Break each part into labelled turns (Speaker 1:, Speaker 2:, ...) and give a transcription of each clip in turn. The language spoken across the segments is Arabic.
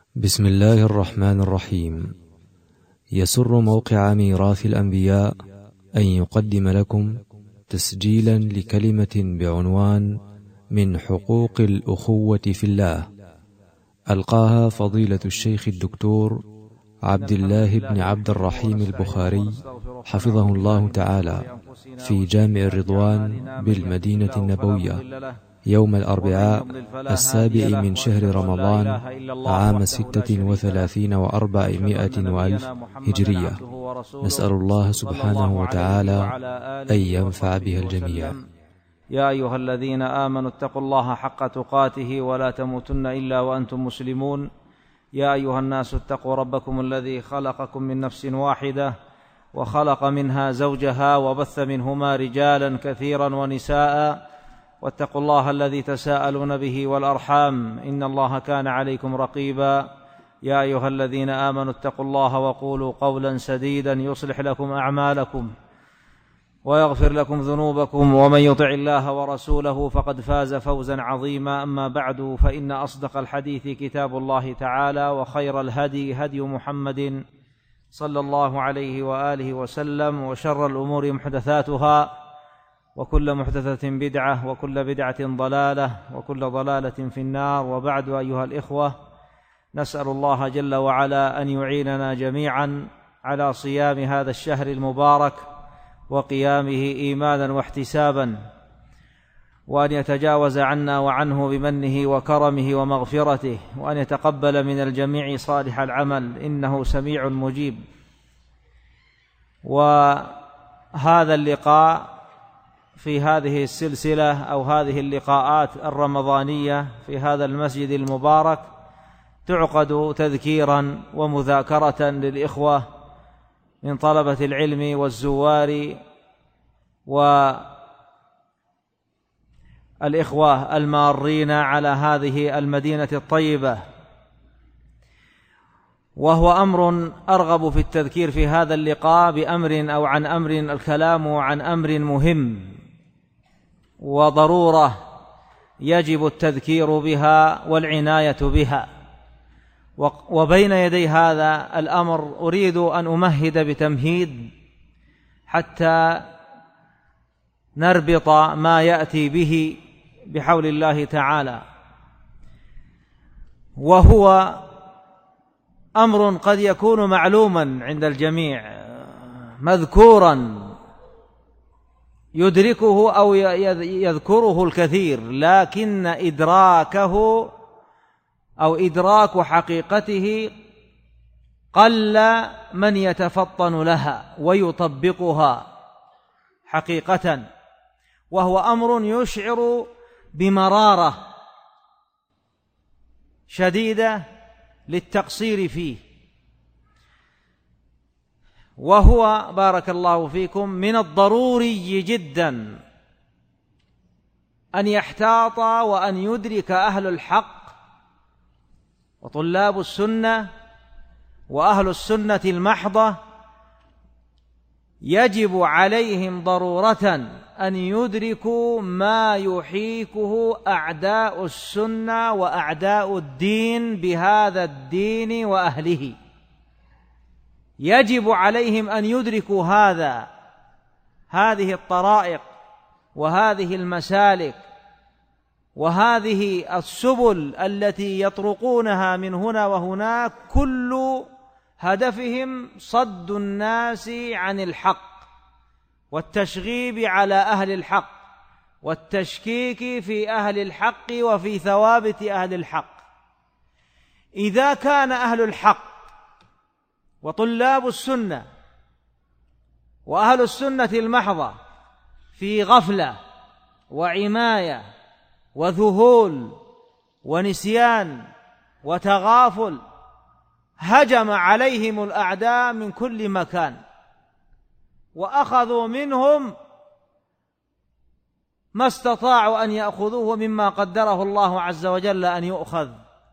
Speaker 1: بسم الله الرحمن الرحيم. يسر موقع ميراث الأنبياء أن يقدم لكم تسجيلا لكلمة بعنوان من حقوق الأخوة في الله، ألقاها فضيلة الشيخ الدكتور عبد الله بن عبد الرحيم البخاري حفظه الله تعالى في جامع الرضوان بالمدينة النبوية يوم الأربعاء 7 من شهر رمضان عام 36 و400 وألف هجرية. نسأل الله سبحانه وتعالى أن ينفع بها الجميع.
Speaker 2: يا أيها الذين آمنوا اتقوا الله حق تقاته ولا تموتن إلا وأنتم مسلمون. يا أيها الناس اتقوا ربكم الذي خلقكم من نفس واحدة وخلق منها زوجها وبث منهما رجالا كثيرا ونساء، واتقوا الله الذي تساءلون به والأرحام إن الله كان عليكم رقيبا. يا أيها الذين آمنوا اتقوا الله وقولوا قولا سديدا يصلح لكم أعمالكم ويغفر لكم ذنوبكم، ومن يطع الله ورسوله فقد فاز فوزا عظيما. أما بعد، فإن أصدق الحديث كتاب الله تعالى، وخير الهدي هدي محمد صلى الله عليه وآله وسلم، وشر الأمور محدثاتها، وكل محدثة بدعة، وكل بدعة ضلالة، وكل ضلالة في النار. وبعد، أيها الإخوة، نسأل الله جل وعلا أن يعيننا جميعا على صيام هذا الشهر المبارك وقيامه إيمانا واحتسابا، وأن يتجاوز عنا وعنه بمنه وكرمه ومغفرته، وأن يتقبل من الجميع صالح العمل إنه سميع مجيب. وهذا اللقاء في هذه السلسلة أو هذه اللقاءات الرمضانية في هذا المسجد المبارك تعقد تذكيرا ومذاكرة للإخوة من طلبة العلم والزوار والإخوة المارين على هذه المدينة الطيبة، وهو أمر أرغب في التذكير في هذا اللقاء بأمر أو عن أمر، الكلام عن أمر مهم وضرورة يجب التذكير بها والعناية بها. وبين يدي هذا الأمر أريد أن أمهد بتمهيد حتى نربط ما يأتي به بحول الله تعالى، وهو أمر قد يكون معلوما عند الجميع، مذكورا يدركه أو يذكره الكثير، لكن إدراكه أو إدراك حقيقته قل من يتفطن لها ويطبقها حقيقة، وهو أمر يشعر بمرارة شديدة للتقصير فيه، وهو بارك الله فيكم من الضروري جدا أن يحتاط وأن يدرك أهل الحق وطلاب السنة وأهل السنة المحضة، يجب عليهم ضرورة أن يدركوا ما يحيكه أعداء السنة وأعداء الدين بهذا الدين وأهله. يجب عليهم أن يدركوا هذه الطرائق وهذه المسالك وهذه السبل التي يطرقونها من هنا وهناك، كل هدفهم صد الناس عن الحق والتشغيب على أهل الحق والتشكيك في أهل الحق وفي ثوابت أهل الحق. إذا كان أهل الحق وطلاب السنة وأهل السنة المحضة في غفلة وعماية وذهول ونسيان وتغافل، هجم عليهم الأعداء من كل مكان وأخذوا منهم ما استطاعوا أن يأخذوه مما قدره الله عز وجل أن يؤخذ.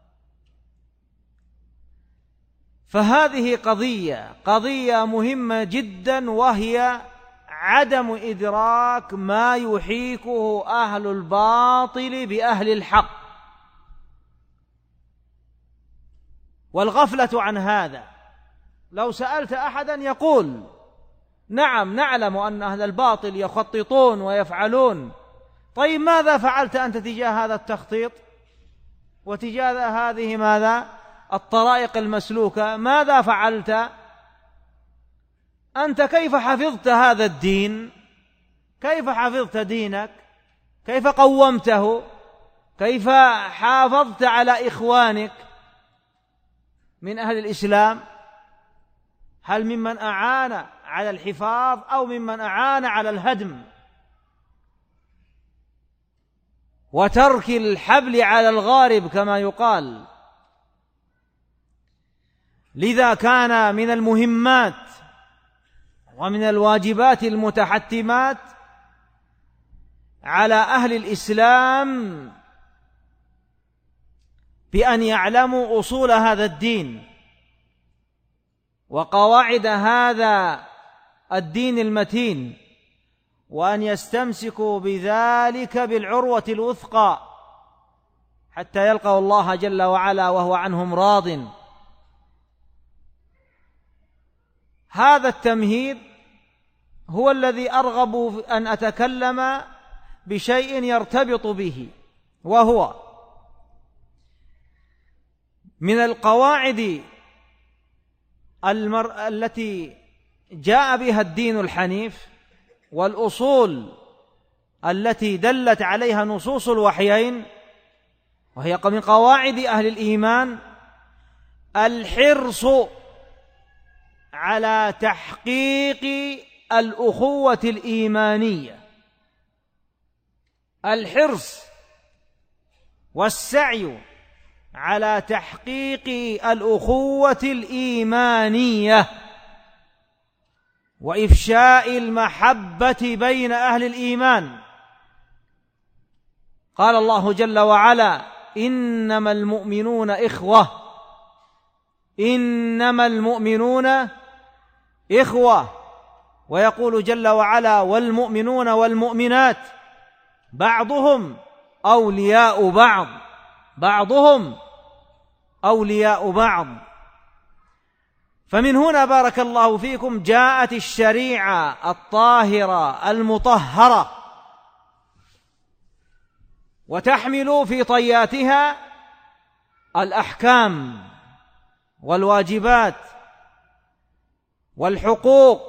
Speaker 2: فهذه قضية مهمة جدا، وهي عدم إدراك ما يحيكه أهل الباطل بأهل الحق. والغفلة عن هذا. لو سألت أحدا يقول نعم نعلم أن أهل الباطل يخططون ويفعلون. طيب ماذا فعلت أنت تجاه هذا التخطيط وتجاه هذه ماذا الطرائق المسلوكة؟ ماذا فعلت أنت؟ كيف حفظت هذا الدين؟ كيف حفظت دينك؟ كيف قومته؟ كيف حافظت على إخوانك من أهل الإسلام؟ هل ممن أعان على الحفاظ أو ممن أعان على الهدم وترك الحبل على الغارب كما يقال؟ لذا كان من المهمات ومن الواجبات المتحتمات على أهل الإسلام بأن يعلموا أصول هذا الدين وقواعد هذا الدين المتين، وأن يستمسكوا بذلك بالعروة الوثقى حتى يلقوا الله جل وعلا وهو عنهم راضٍ. هذا التمهيد هو الذي أرغب أن أتكلم بشيء يرتبط به، وهو من القواعد التي جاء بها الدين الحنيف والأصول التي دلت عليها نصوص الوحيين، وهي من قواعد أهل الإيمان الحرص على تحقيق الأخوة الإيمانية، الحرص والسعي على تحقيق الأخوة الإيمانية وإفشاء المحبة بين أهل الإيمان. قال الله جل وعلا: إنما المؤمنون إخوة، إنما المؤمنون إخوة. ويقول جل وعلا: والمؤمنون والمؤمنات بعضهم أولياء بعض، بعضهم أولياء بعض. فمن هنا بارك الله فيكم جاءت الشريعة الطاهرة المطهرة وتحمل في طياتها الأحكام والواجبات والحقوق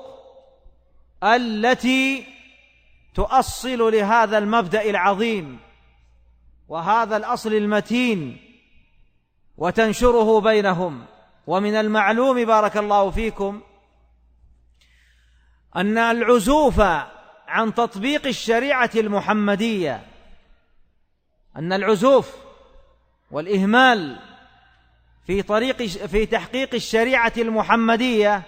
Speaker 2: التي تؤصل لهذا المبدأ العظيم وهذا الأصل المتين وتنشره بينهم. ومن المعلوم بارك الله فيكم أن العزوف عن تطبيق الشريعة المحمدية، أن العزوف والإهمال في تحقيق الشريعة المحمدية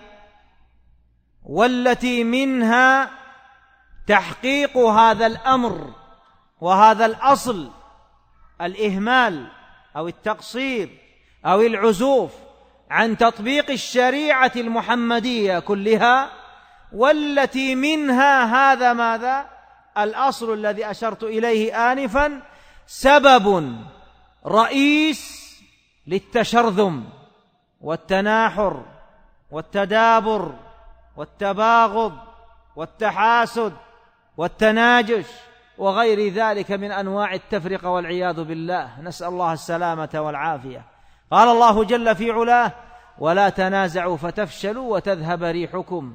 Speaker 2: والتي منها تحقيق هذا الأمر وهذا الأصل، الإهمال أو التقصير أو العزوف عن تطبيق الشريعة المحمدية كلها، والتي منها هذا ماذا؟ الأصل الذي أشرت إليه آنفا، سبب رئيس للتشرذم والتناحر والتدابر والتباغض والتحاسد والتناجش وغير ذلك من أنواع التفرقة والعياذ بالله، نسأل الله السلامة والعافية. قال الله جل في علاه: ولا تنازعوا فتفشلوا وتذهب ريحكم.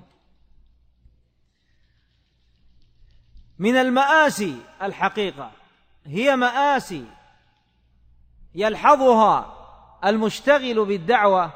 Speaker 2: من المآسي الحقيقة، هي مآسي يلحظها المشتغل بالدعوة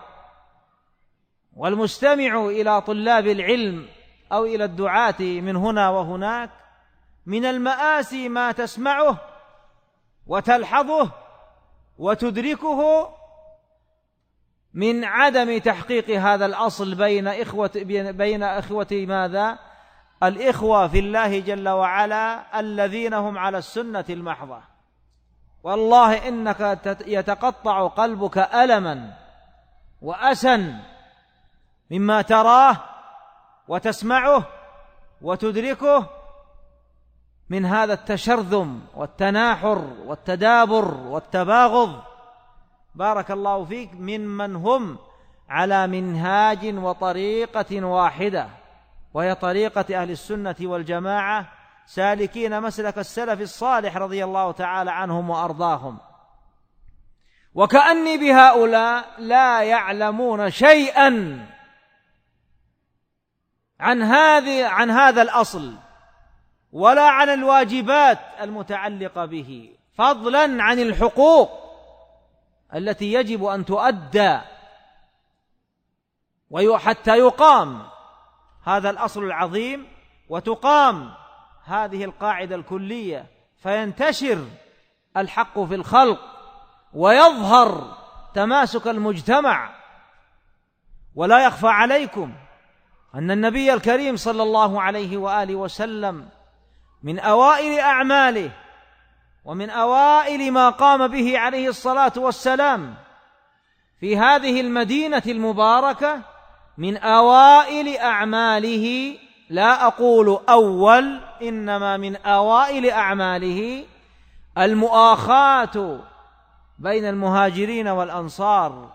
Speaker 2: والمستمع إلى طلاب العلم أو إلى الدعاة من هنا وهناك. من المآسي ما تسمعه وتلحظه وتدركه من عدم تحقيق هذا الأصل بين إخوة ماذا؟ الإخوة في الله جل وعلا الذين هم على السنة المحضة. والله إنك يتقطع قلبك ألما وأسا مما تراه وتسمعه وتدركه من هذا التشرذم والتناحر والتدابر والتباغض بارك الله فيك ممن هم على منهاج وطريقة واحدة، وهي طريقة أهل السنة والجماعة، سالكين مسلك السلف الصالح رضي الله تعالى عنهم وأرضاهم. وكأني بهؤلاء لا يعلمون شيئا عن هذا الأصل ولا عن الواجبات المتعلقة به، فضلا عن الحقوق التي يجب أن تؤدى حتى يقام هذا الأصل العظيم وتقام هذه القاعدة الكلية، فينتشر الحق في الخلق ويظهر تماسك المجتمع. ولا يخفى عليكم أن النبي الكريم صلى الله عليه وآله وسلم من أوائل أعماله ومن أوائل ما قام به عليه الصلاة والسلام في هذه المدينة المباركة، من أوائل أعماله، لا أقول أول، إنما من أوائل أعماله المؤاخاة بين المهاجرين والأنصار،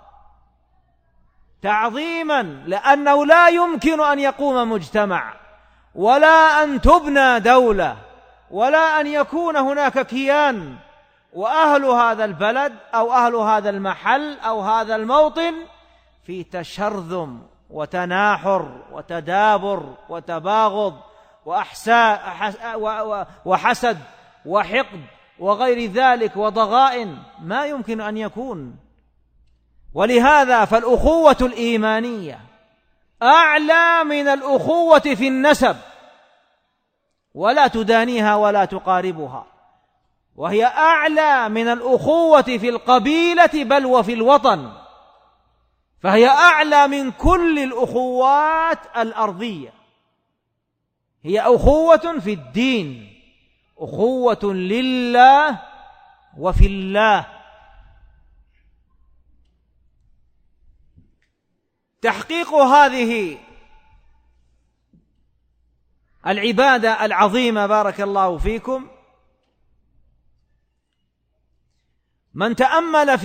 Speaker 2: تعظيما، لأنه لا يمكن أن يقوم مجتمع ولا أن تبنى دولة ولا أن يكون هناك كيان وأهل هذا البلد أو أهل هذا المحل أو هذا الموطن في تشرذم وتناحر وتدابر وتباغض وحسد وحقد وغير ذلك وضغائن، ما يمكن أن يكون. ولهذا فالأخوة الإيمانية أعلى من الأخوة في النسب، ولا تدانيها ولا تقاربها، وهي أعلى من الأخوة في القبيلة بل وفي الوطن، فهي أعلى من كل الأخوات الأرضية. هي أخوة في الدين، أخوة لله وفي الله. تحقيق هذه العبادة العظيمة بارك الله فيكم، من تأمل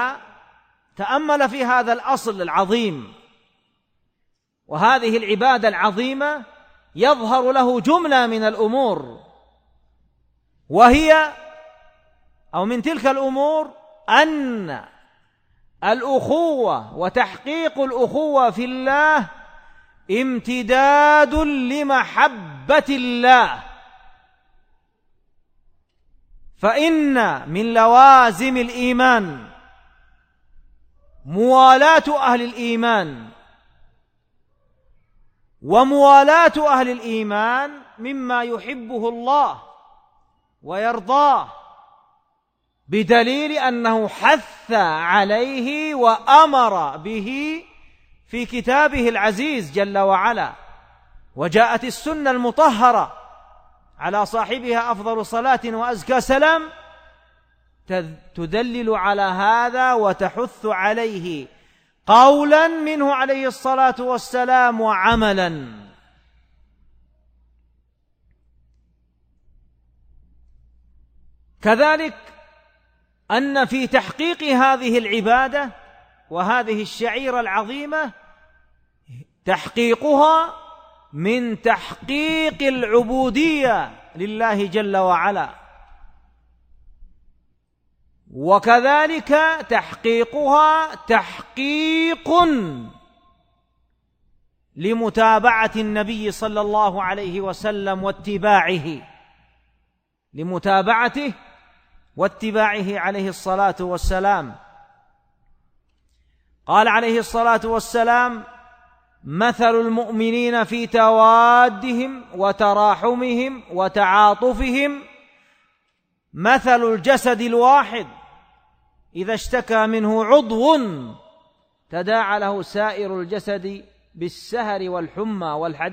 Speaker 2: في هذا الأصل العظيم وهذه العبادة العظيمة يظهر له جملة من الأمور، وهي أو من تلك الأمور أن الأخوة وتحقيق الأخوة في الله امتداد لمحبة الله، فإن من لوازم الإيمان موالاة أهل الإيمان، وموالاة أهل الإيمان مما يحبه الله ويرضاه، بدليل أنه حث عليه وأمر به في كتابه العزيز جل وعلا. وجاءت السنة المطهرة على صاحبها أفضل صلاة وأزكى سلام تدلل على هذا وتحث عليه قولا منه عليه الصلاة والسلام وعملا. كذلك أن في تحقيق هذه العبادة وهذه الشعيرة العظيمة تحقيقها من تحقيق العبودية لله جل وعلا، وكذلك تحقيقها تحقيق لمتابعة النبي صلى الله عليه وسلم لمتابعته واتباعه عليه الصلاة والسلام. قال عليه الصلاة والسلام: مثل المؤمنين في توادهم وتراحمهم وتعاطفهم مثل الجسد الواحد إذا اشتكى منه عضو تداعى له سائر الجسد بالسهر والحمى.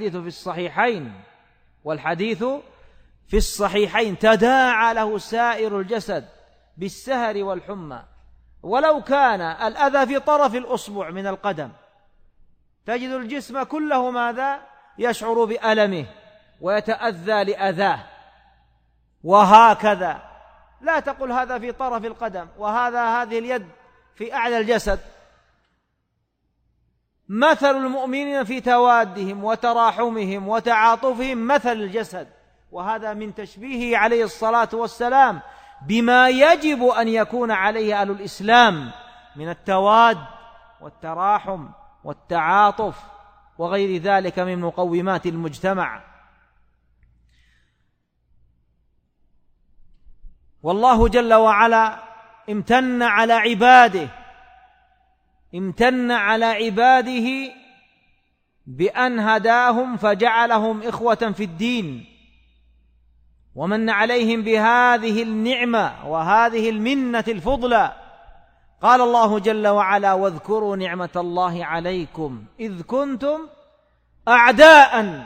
Speaker 2: والحديث في الصحيحين تداعى له سائر الجسد بالسهر والحمى. ولو كان الأذى في طرف الأصبع من القدم تجد الجسم كله ماذا؟ يشعر بألمه ويتأذى لأذاه، وهكذا. لا تقل هذا في طرف القدم وهذه اليد في أعلى الجسد. مثل المؤمنين في توادهم وتراحمهم وتعاطفهم مثل الجسد، وهذا من تشبيهه عليه الصلاة والسلام بما يجب أن يكون عليه أهل الإسلام من التواد والتراحم والتعاطف وغير ذلك من مقومات المجتمع. والله جل وعلا امتن على عباده بأن هداهم فجعلهم إخوة في الدين، ومن عليهم بهذه النعمة وهذه المنة الفضلى. قال الله جل وعلا: واذكروا نعمة الله عليكم إذ كنتم أعداء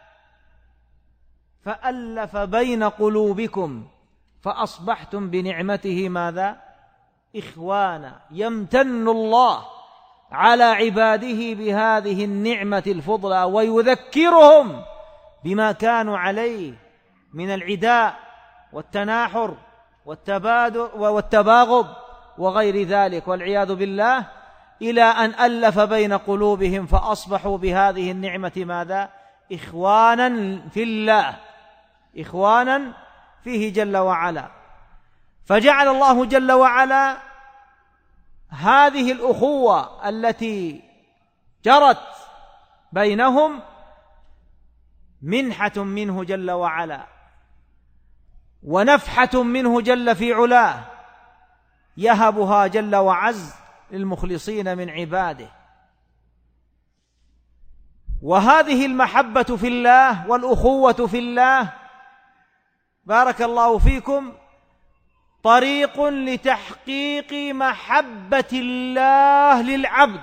Speaker 2: فألف بين قلوبكم فأصبحتم بنعمته ماذا؟ إخوانا. يمتن الله على عباده بهذه النعمة الفضلى ويذكرهم بما كانوا عليه من العداء والتناحر والتباغض وغير ذلك والعياذ بالله، إلى أن ألف بين قلوبهم فأصبحوا بهذه النعمة ماذا؟ إخوانا في الله، إخوانا فيه جل وعلا. فجعل الله جل وعلا هذه الأخوة التي جرت بينهم منحة منه جل وعلا ونفحة منه جل في علاه، يهبها جل وعز للمخلصين من عباده. وهذه المحبة في الله والأخوة في الله بارك الله فيكم طريق لتحقيق محبة الله للعبد،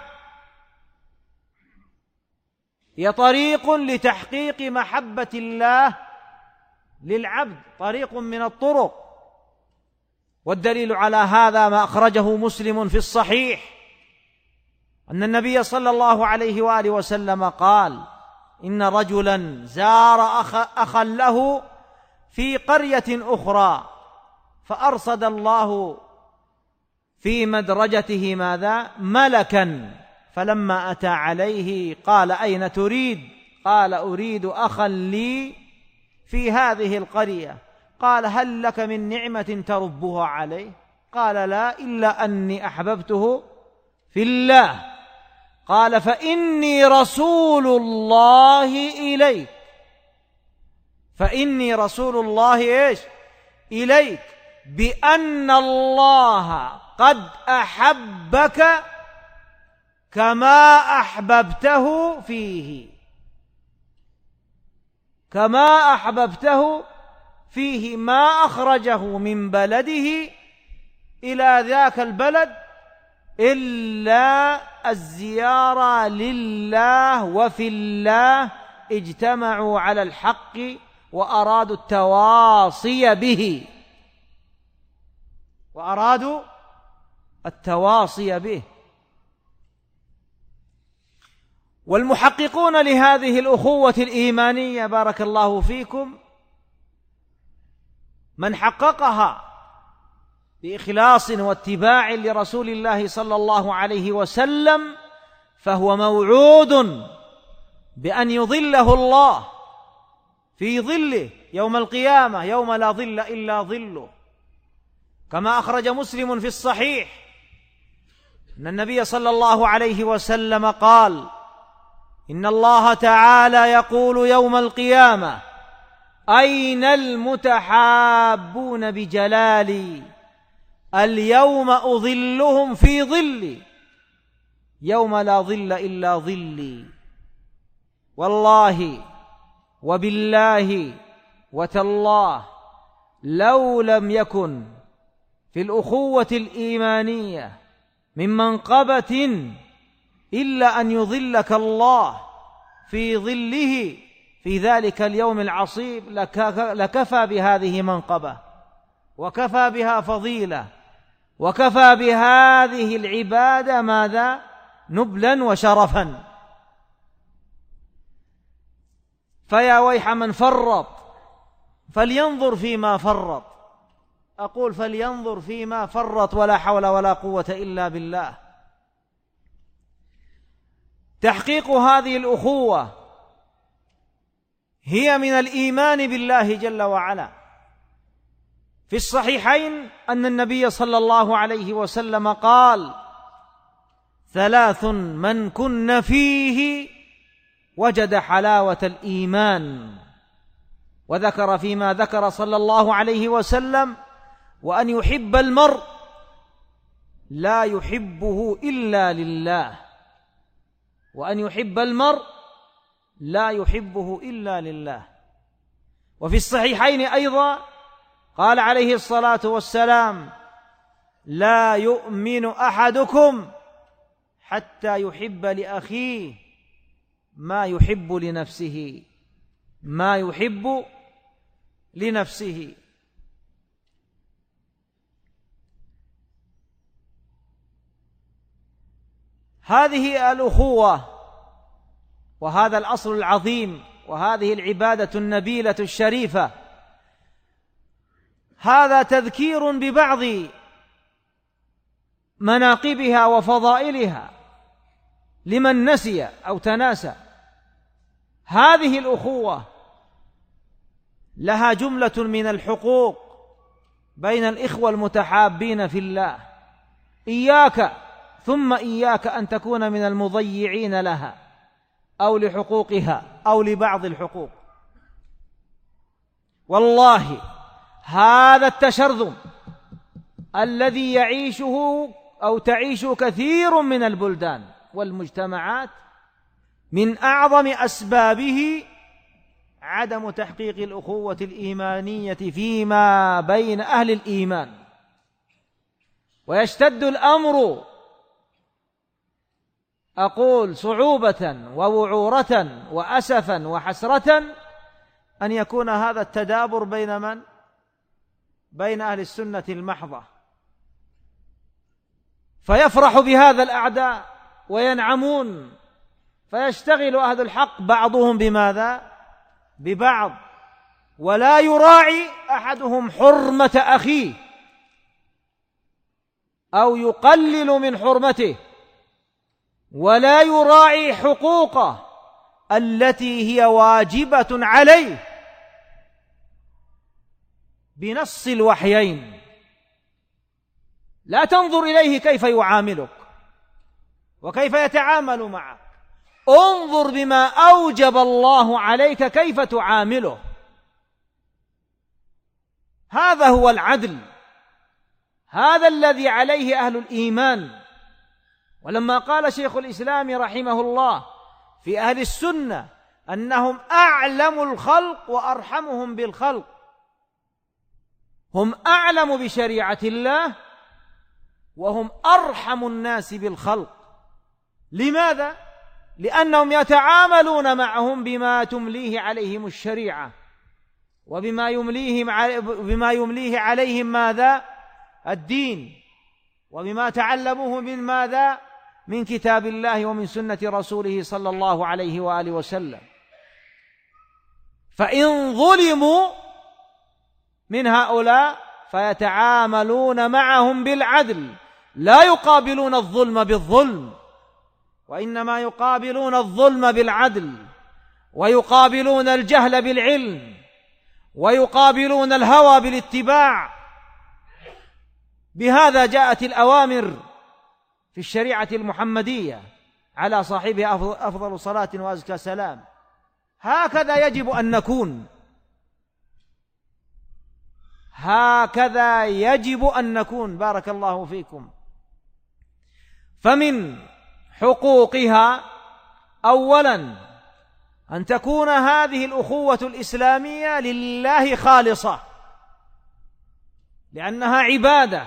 Speaker 2: هي طريق لتحقيق محبة الله للعبد، طريق من الطرق. والدليل على هذا ما أخرجه مسلم في الصحيح أن النبي صلى الله عليه وآله وسلم قال: إن رجلا زار أخا له في قرية أخرى فأرصد الله في مدرجته ماذا؟ ملكا، فلما أتى عليه قال: أين تريد؟ قال: أريد أخا لي في هذه القرية. قال: هل لك من نعمة تربها عليه؟ قال: لا، إلا أني أحببته في الله. قال: فإني رسول الله إليك، فإني رسول الله إيش؟ إليك، بأن الله قد أحبك كما أحببته فيه، كما أحببته فيه، ما أخرجه من بلده إلى ذاك البلد إلا الزيارة لله وفي الله، اجتمعوا على الحق وأرادوا التواصي به، وأرادوا التواصي به. والمحققون لهذه الأخوة الإيمانية بارك الله فيكم من حققها بإخلاص واتباع لرسول الله صلى الله عليه وسلم فهو موعود بأن يظله الله في ظله يوم القيامة، يوم لا ظل إلا ظله، كما أخرج مسلم في الصحيح أن النبي صلى الله عليه وسلم قال: إن الله تعالى يقول يوم القيامة: أين المتحابون بجلالي؟ اليوم أظلهم في ظلي يوم لا ظل إلا ظلي. والله وبالله وتالله لو لم يكن في الأخوة الإيمانية من منقبة إلا أن يظلك الله في ظله في ذلك اليوم العصيب لكفى بهذه منقبة، وكفى بها فضيلة، وكفى بهذه العبادة ماذا؟ نبلا وشرفا. فيا ويح من فرط فلينظر فيما فرط، أقول فلينظر فيما فرط ولا حول ولا قوة إلا بالله. تحقيق هذه الأخوة هي من الإيمان بالله جل وعلا. في الصحيحين أن النبي صلى الله عليه وسلم قال: 3 من كن فيه وجد حلاوة الإيمان، وذكر فيما ذكر صلى الله عليه وسلم: وأن يحب المرء لا يحبه إلا لله، وأن يحب المرء لا يحبه إلا لله. وفي الصحيحين أيضا قال عليه الصلاة والسلام: لا يؤمن أحدكم حتى يحب لأخيه ما يحب لنفسه، ما يحب لنفسه. هذه الأخوة وهذا الأصل العظيم وهذه العبادة النبيلة الشريفة، هذا تذكير ببعض مناقبها وفضائلها لمن نسي أو تناسى. هذه الأخوة لها جملة من الحقوق بين الإخوة المتحابين في الله، إياك ثم إياك أن تكون من المضيعين لها أو لحقوقها أو لبعض الحقوق. والله هذا التشرذم الذي يعيشه أو تعيش كثير من البلدان والمجتمعات من أعظم أسبابه عدم تحقيق الأخوة الإيمانية فيما بين أهل الإيمان. ويشتد الأمر، أقول صعوبة ووعورة وأسفا وحسرة، أن يكون هذا التدابر بين من؟ بين أهل السنة المحضة، فيفرح بهذا الأعداء وينعمون، فيشتغل أهل الحق بعضهم بماذا؟ ببعض، ولا يراعي أحدهم حرمة أخيه أو يقلل من حرمته، ولا يراعي حقوقه التي هي واجبة عليه بنص الوحيين. لا تنظر إليه كيف يعاملك وكيف يتعامل معك، انظر بما أوجب الله عليك كيف تعامله. هذا هو العدل، هذا الذي عليه أهل الإيمان. ولما قال شيخ الإسلام رحمه الله في أهل السنة أنهم أعلم الخلق وأرحمهم بالخلق، هم أعلم بشريعة الله وهم أرحم الناس بالخلق. لماذا؟ لأنهم يتعاملون معهم بما تمليه عليهم الشريعة، وبما يمليه عليهم ماذا؟ الدين، وبما تعلموه من ماذا؟ من كتاب الله ومن سنة رسوله صلى الله عليه وآله وسلم. فإن ظلموا من هؤلاء فيتعاملون معهم بالعدل، لا يقابلون الظلم بالظلم، وإنما يقابلون الظلم بالعدل، ويقابلون الجهل بالعلم، ويقابلون الهوى بالاتباع. بهذا جاءت الأوامر في الشريعة المحمدية على صاحبها أفضل صلاة وأزكى سلام. هكذا يجب أن نكون، هكذا يجب أن نكون. بارك الله فيكم. فمن حقوقها أولا أن تكون هذه الأخوة الإسلامية لله خالصة، لأنها عبادة،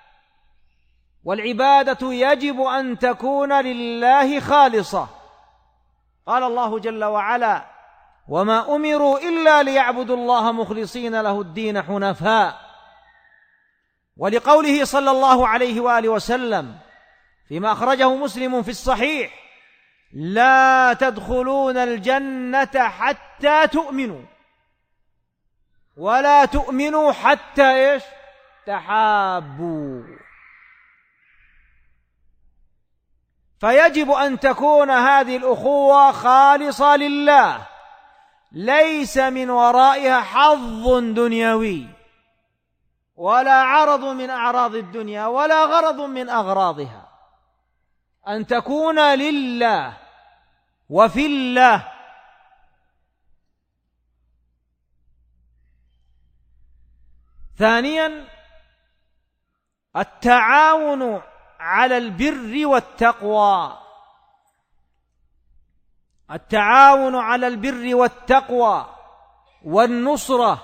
Speaker 2: والعبادة يجب أن تكون لله خالصة. قال الله جل وعلا: وما أمروا إلا ليعبدوا الله مخلصين له الدين حنفاء. ولقوله صلى الله عليه وآله وسلم فيما أخرجه مسلم في الصحيح: لا تدخلون الجنة حتى تؤمنوا، ولا تؤمنوا حتى إيش؟ تحابوا. فيجب أن تكون هذه الأخوة خالصة لله، ليس من ورائها حظ دنيوي ولا عرض من أعراض الدنيا ولا غرض من أغراضها، أن تكون لله وفي الله. ثانيا التعاون على البر والتقوى، التعاون على البر والتقوى والنصرة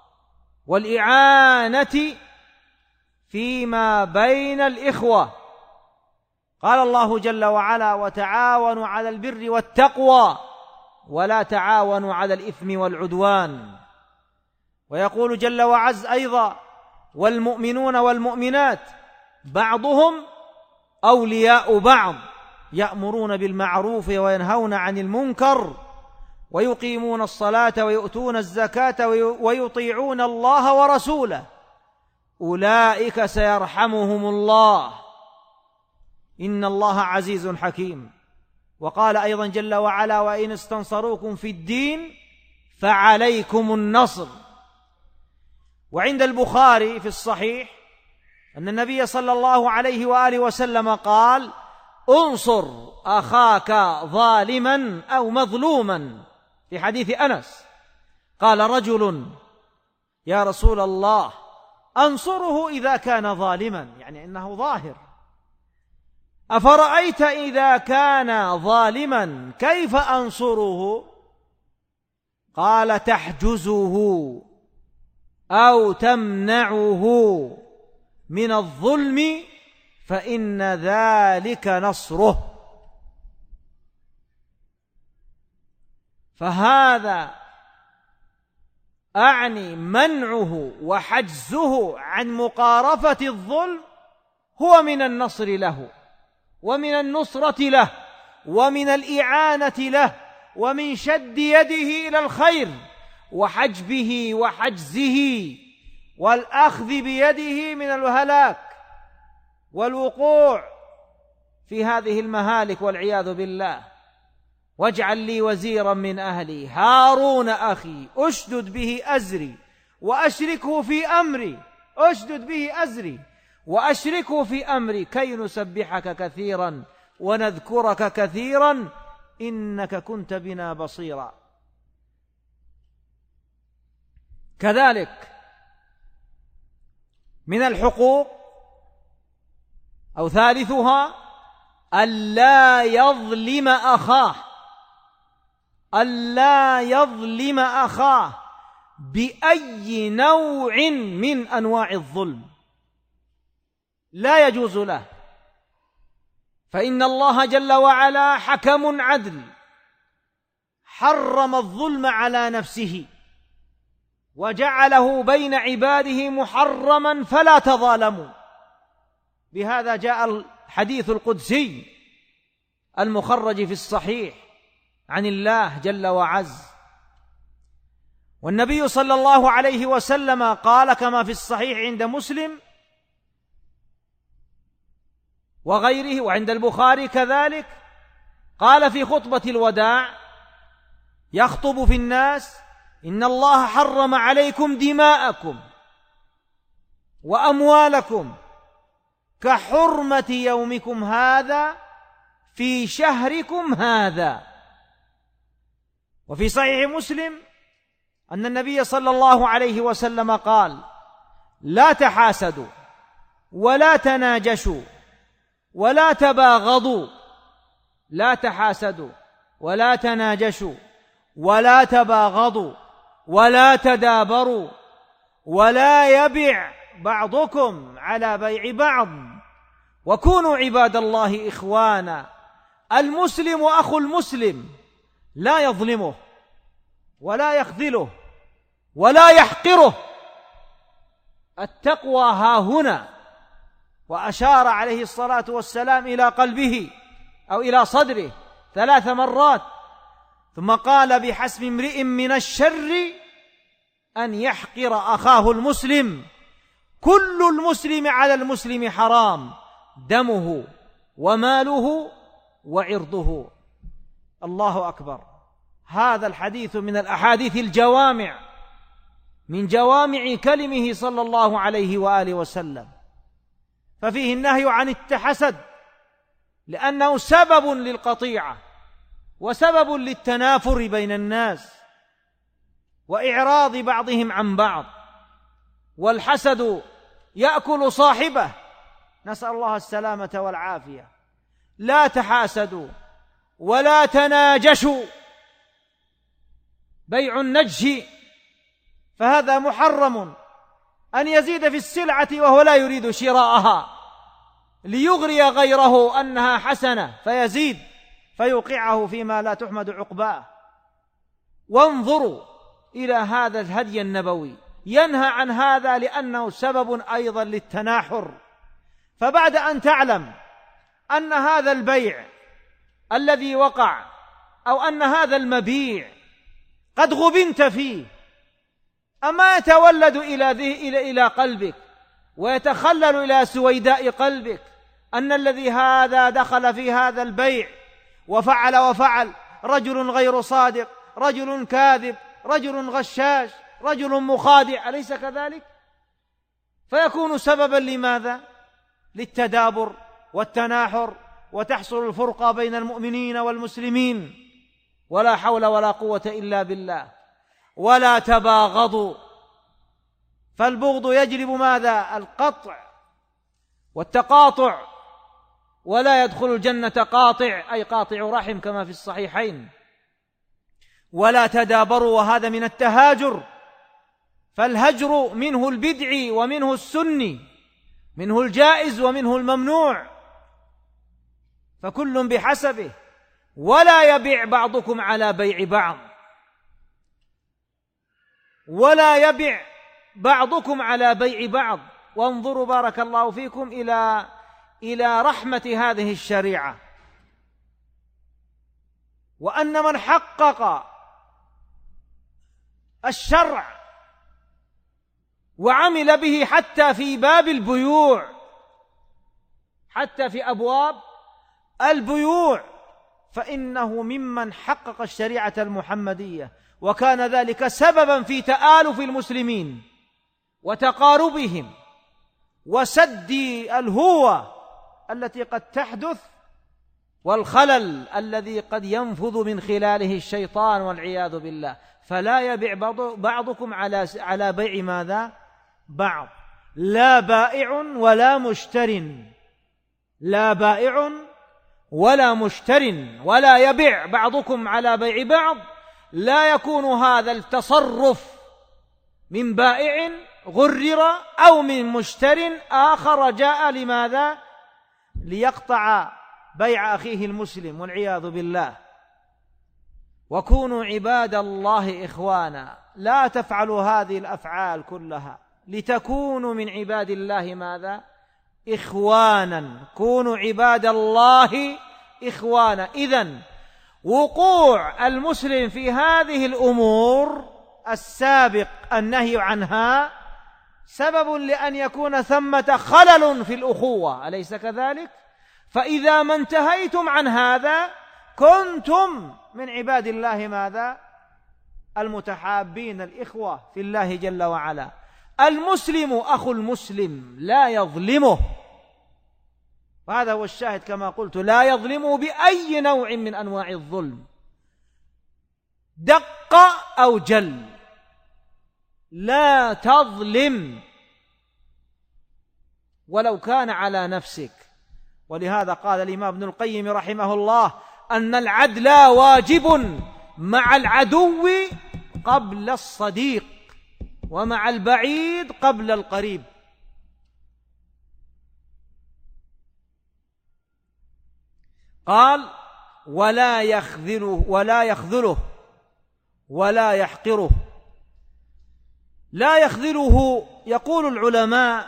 Speaker 2: والإعانة فيما بين الإخوة. قال الله جل وعلا: وتعاونوا على البر والتقوى ولا تعاونوا على الإثم والعدوان. ويقول جل وعز أيضا: والمؤمنون والمؤمنات بعضهم أولياء بعض يأمرون بالمعروف وينهون عن المنكر ويقيمون الصلاة ويؤتون الزكاة ويطيعون الله ورسوله أولئك سيرحمهم الله إن الله عزيز حكيم. وقال أيضا جل وعلا: وإن استنصروكم في الدين فعليكم النصر. وعند البخاري في الصحيح أن النبي صلى الله عليه وآله وسلم قال: انصر أخاك ظالما أو مظلوما، في حديث أنس. قال رجل: يا رسول الله أنصره إذا كان ظالما، يعني إنه ظاهر. أفرأيت إذا كان ظالما كيف أنصره؟ قال: تحجزه أو تمنعه من الظلم فإن ذلك نصره. فهذا أعني منعه وحجزه عن مقارفة الظلم هو من النصر له ومن النصرة له ومن الإعانة له ومن شد يده إلى الخير وحجبه وحجزه والأخذ بيده من الهلاك والوقوع في هذه المهالك والعياذ بالله. واجعل لي وزيرا من أهلي هارون أخي أشدد به أزري وأشركه في أمري وأشركه في أمري كي نسبحك كثيرا ونذكرك كثيرا إنك كنت بنا بصيرا. كذلك من الحقوق أو ثالثها ألا يظلم أخاه بأي نوع من أنواع الظلم، لا يجوز له، فإن الله جل وعلا حكم عدل حرم الظلم على نفسه وجعله بين عباده محرما فلا تظالموا. بهذا جاء الحديث القدسي المخرج في الصحيح عن الله جل وعز. والنبي صلى الله عليه وسلم قال كما في الصحيح عند مسلم وغيره وعند البخاري كذلك، قال في خطبة الوداع يخطب في الناس: إن الله حرم عليكم دماءكم وأموالكم كحرمة يومكم هذا في شهركم هذا. وفي صحيح مسلم أن النبي صلى الله عليه وسلم قال: لا تحاسدوا ولا تناجشوا ولا تباغضوا، لا تحاسدوا ولا تناجشوا ولا تباغضوا ولا تدابروا ولا يبع بعضكم على بيع بعض وكونوا عباد الله إخوانا. المسلم أخو المسلم لا يظلمه ولا يخذله ولا يحقره. التقوى ها هنا. وأشار عليه الصلاة والسلام إلى قلبه أو إلى صدره 3 مرات، ثم قال: بحسب امرئ من الشر أن يحقر أخاه المسلم كل المسلم على المسلم حرام، دمه وماله وعرضه. الله أكبر. هذا الحديث من الأحاديث الجوامع، من جوامع كلمه صلى الله عليه وآله وسلم، ففيه النهي عن التحسد، لأنه سبب للقطيعة وسبب للتنافر بين الناس وإعراض بعضهم عن بعض، والحسد يأكل صاحبه، نسأل الله السلامة والعافية. لا تحاسدوا ولا تناجشوا، بيع النجش، فهذا محرم، أن يزيد في السلعة وهو لا يريد شراءها ليغري غيره أنها حسنة فيزيد فيوقعه فيما لا تحمد عقباه. وانظروا إلى هذا الهدي النبوي، ينهى عن هذا لأنه سبب أيضا للتناحر. فبعد أن تعلم أن هذا البيع الذي وقع أو أن هذا المبيع قد غبنت فيه، أما يتولد إلى قلبك ويتخلل إلى سويداء قلبك أن الذي هذا دخل في هذا البيع وفعل رجل غير صادق، رجل كاذب، رجل غشاش، رجل مخادع، أليس كذلك؟ فيكون سببا لماذا؟ للتدابر والتناحر، وتحصل الفرقة بين المؤمنين والمسلمين، ولا حول ولا قوة إلا بالله. ولا تباغضوا، فالبغض يجلب ماذا؟ القطع والتقاطع، ولا يدخل الجنة قاطع، أي قاطع رحم كما في الصحيحين. ولا تدابروا، وهذا من التهاجر، فالهجر منه البدعي ومنه السني، منه الجائز ومنه الممنوع، فكل بحسبه. ولا يبيع بعضكم على بيع بعض، ولا يبيع بعضكم على بيع بعض. وانظروا بارك الله فيكم إلى رحمة هذه الشريعة، وأن من حقق الشرع وعمل به حتى في باب البيوع، حتى في أبواب البيوع، فإنه ممن حقق الشريعة المحمدية، وكان ذلك سببا في تآلف المسلمين وتقاربهم وسد الهوة التي قد تحدث، والخلل الذي قد ينفذ من خلاله الشيطان والعياذ بالله. فلا يبيع بعضكم على بيع ماذا؟ بعض. لا بائع ولا مشتر، لا بائع ولا مشتر، ولا يبيع بعضكم على بيع بعض. لا يكون هذا التصرف من بائع غرر أو من مشتر آخر جاء لماذا؟ ليقطع بيع أخيه المسلم والعياذ بالله. وكونوا عباد الله إخوانا، لا تفعلوا هذه الأفعال كلها لتكونوا من عباد الله ماذا؟ إخوانا. كونوا عباد الله إخوانا. إذن وقوع المسلم في هذه الأمور السابق النهي عنها سبب لأن يكون ثمة خلل في الأخوة، أليس كذلك؟ فإذا ما انتهيتم عن هذا كنتم من عباد الله ماذا؟ المتحابين، الإخوة في الله جل وعلا. المسلم أخو المسلم لا يظلمه، وهذا هو الشاهد كما قلت، لا يظلمه بأي نوع من أنواع الظلم، دق أو جل، لا تظلم ولو كان على نفسك. ولهذا قال الإمام ابن القيم رحمه الله أن العدل واجب مع العدو قبل الصديق، ومع البعيد قبل القريب. قال ولا يخذله ولا يحقره. لا يخذله، يقول العلماء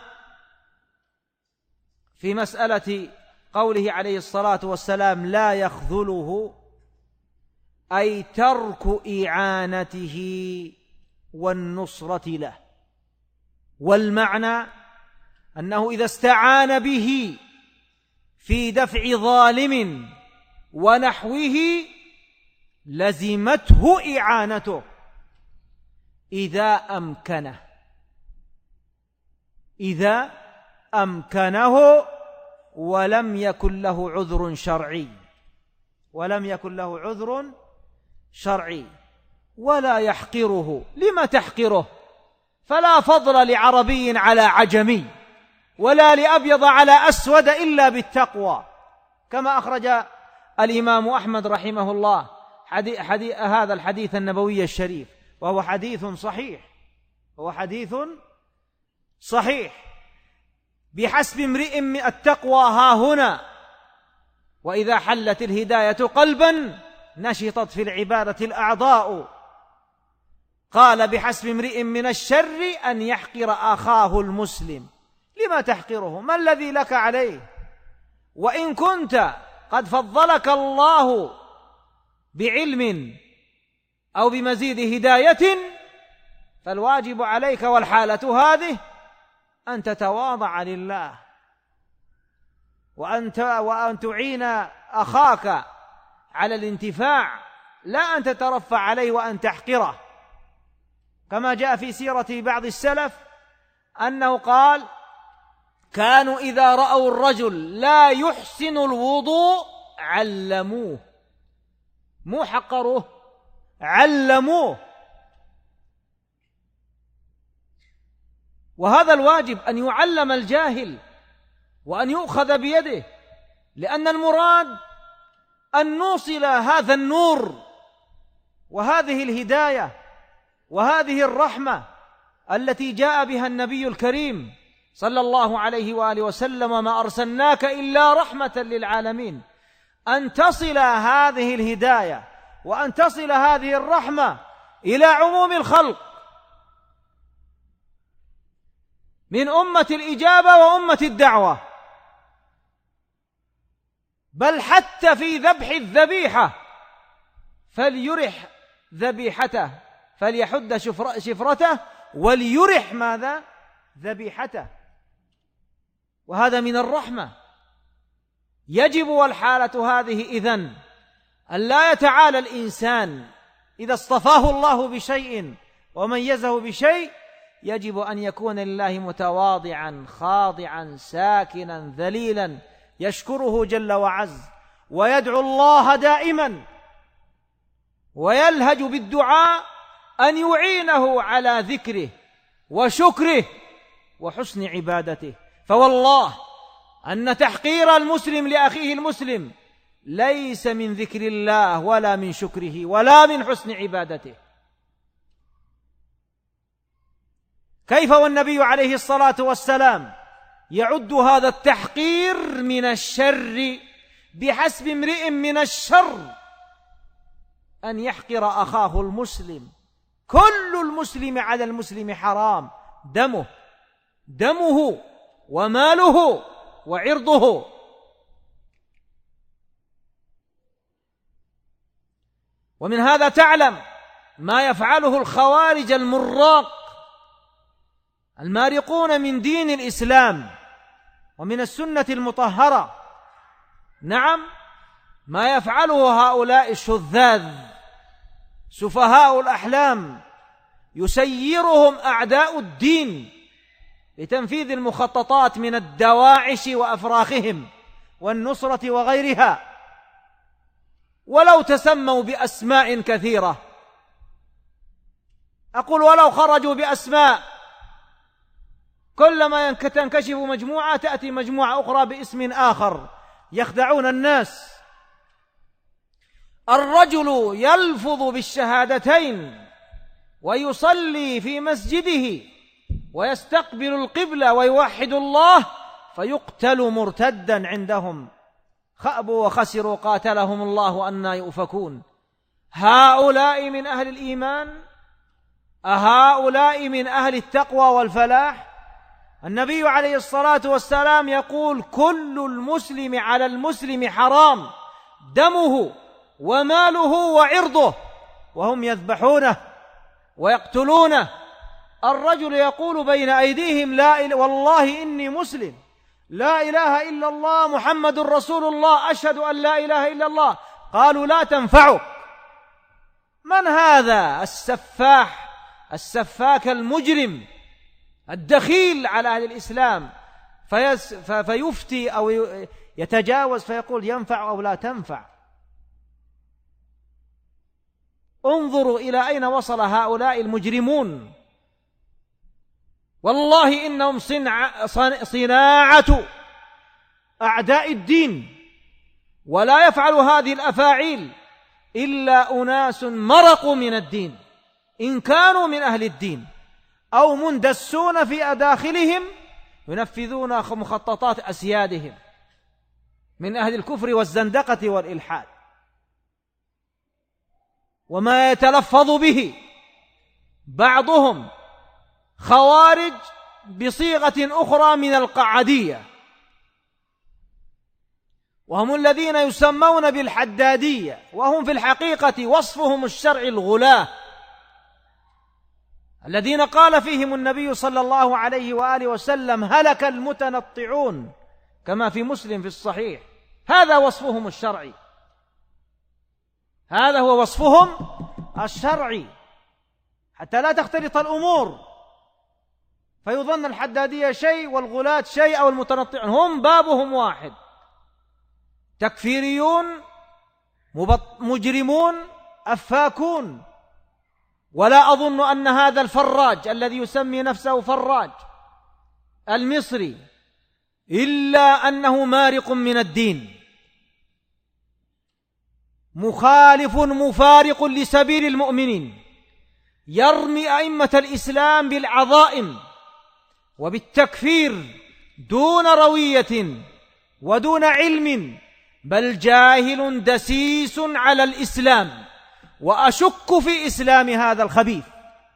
Speaker 2: في مسألة قوله عليه الصلاة والسلام لا يخذله، أي ترك إعانته والنصرة له. والمعنى أنه إذا استعان به في دفع ظالم ونحوه لزمته إعانته إذا أمكنه ولم يكن له عذر شرعي ولا يحقره. لما تحقره؟ فلا فضل لعربي على عجمي ولا لأبيض على أسود إلا بالتقوى، كما أخرج الإمام أحمد رحمه الله هذا الحديث النبوي الشريف، وهو حديث صحيح. بحسب امرئ من التقوى ها هنا، وإذا حلت الهداية قلبا نشطت في العبادة الأعضاء. قال بحسب امرئ من الشر أن يحقر أخاه المسلم. لما تحقره؟ ما الذي لك عليه؟ وإن كنت قد فضلك الله بعلم أو بمزيد هداية فالواجب عليك والحالة هذه أن تتواضع لله وأن تعين أخاك على الانتفاع، لا أن تترفع عليه وأن تحقره. كما جاء في سيرة بعض السلف أنه قال: كانوا إذا رأوا الرجل لا يحسن الوضوء علموه، مو حقروه، علموه. وهذا الواجب أن يعلم الجاهل وأن يؤخذ بيده، لأن المراد أن نوصل هذا النور وهذه الهداية وهذه الرحمة التي جاء بها النبي الكريم صلى الله عليه وآله وسلم: ما أرسلناك إلا رحمة للعالمين. أن تصل هذه الهداية وأن تصل هذه الرحمة إلى عموم الخلق من أمة الإجابة وأمة الدعوة، بل حتى في ذبح الذبيحة فليرح ذبيحته، فليحد شفرته وليرح ماذا؟ ذبيحته. وهذا من الرحمة. يجب والحالة هذه إذن أن لا يتعالى الإنسان إذا اصطفاه الله بشيء وميزه بشيء، يجب أن يكون لله متواضعا خاضعا ساكنا ذليلا يشكره جل وعز ويدعو الله دائما ويلهج بالدعاء أن يعينه على ذكره وشكره وحسن عبادته. فوالله أن تحقير المسلم لأخيه المسلم ليس من ذكر الله ولا من شكره ولا من حسن عبادته. كيف والنبي عليه الصلاة والسلام يعد هذا التحقير من الشر؟ بحسب امرئ من الشر أن يحقر أخاه المسلم. كل المسلم على المسلم حرام، دمه وماله وعرضه. ومن هذا تعلم ما يفعله الخوارج المراق المارقون من دين الإسلام ومن السنة المطهرة. نعم، ما يفعله هؤلاء الشذاذ سفهاء الأحلام، يسيرهم أعداء الدين لتنفيذ المخططات من الدواعش وأفراخهم والنصرة وغيرها، ولو تسموا بأسماء كثيرة. أقول ولو خرجوا بأسماء، كلما تنكشف مجموعة تأتي مجموعة أخرى باسم آخر، يخدعون الناس. الرجل يلفظ بالشهادتين ويصلي في مسجده ويستقبل القبلة ويوحد الله فيقتل مرتدا عندهم. خأبوا وخسروا قاتلهم الله أنى يؤفكون. هؤلاء من أهل الإيمان؟ أهؤلاء من أهل التقوى والفلاح؟ النبي عليه الصلاة والسلام يقول: كل المسلم على المسلم حرام، دمه وماله وعرضه، وهم يذبحونه ويقتلونه الرجل يقول بين أيديهم والله إني مسلم، لا إله إلا الله محمد رسول الله، أشهد أن لا إله إلا الله. قالوا لا تنفعك. من هذا السفاك المجرم الدخيل على أهل الإسلام فيفتي أو يتجاوز فيقول ينفع أو لا تنفع؟ انظروا إلى أين وصل هؤلاء المجرمون. والله إنهم صناعة أعداء الدين، ولا يفعل هذه الأفاعيل إلا أناس مرقوا من الدين، إن كانوا من أهل الدين أو مندسون في أداخلهم ينفذون مخططات أسيادهم من أهل الكفر والزندقة والإلحاد. وما يتلفظ به بعضهم خوارج بصيغة أخرى من القعدية، وهم الذين يسمون بالحدادية، وهم في الحقيقة وصفهم الشرعي الغلاة الذين قال فيهم النبي صلى الله عليه وآله وسلم هلك المتنطعون، كما في مسلم في الصحيح. هذا وصفهم الشرعي، هذا هو وصفهم الشرعي، حتى لا تختلط الأمور فيظن الحدادية شيء والغلاة شيء أو المتنطعون، هم بابهم واحد، تكفيريون مجرمون أفاكون. ولا أظن أن هذا الفراج الذي يسمي نفسه فراج المصري إلا أنه مارق من الدين، مخالف مفارق لسبيل المؤمنين، يرمي أئمة الإسلام بالعظائم وبالتكفير دون روية ودون علم، بل جاهل دسيس على الإسلام، وأشك في إسلام هذا الخبيث،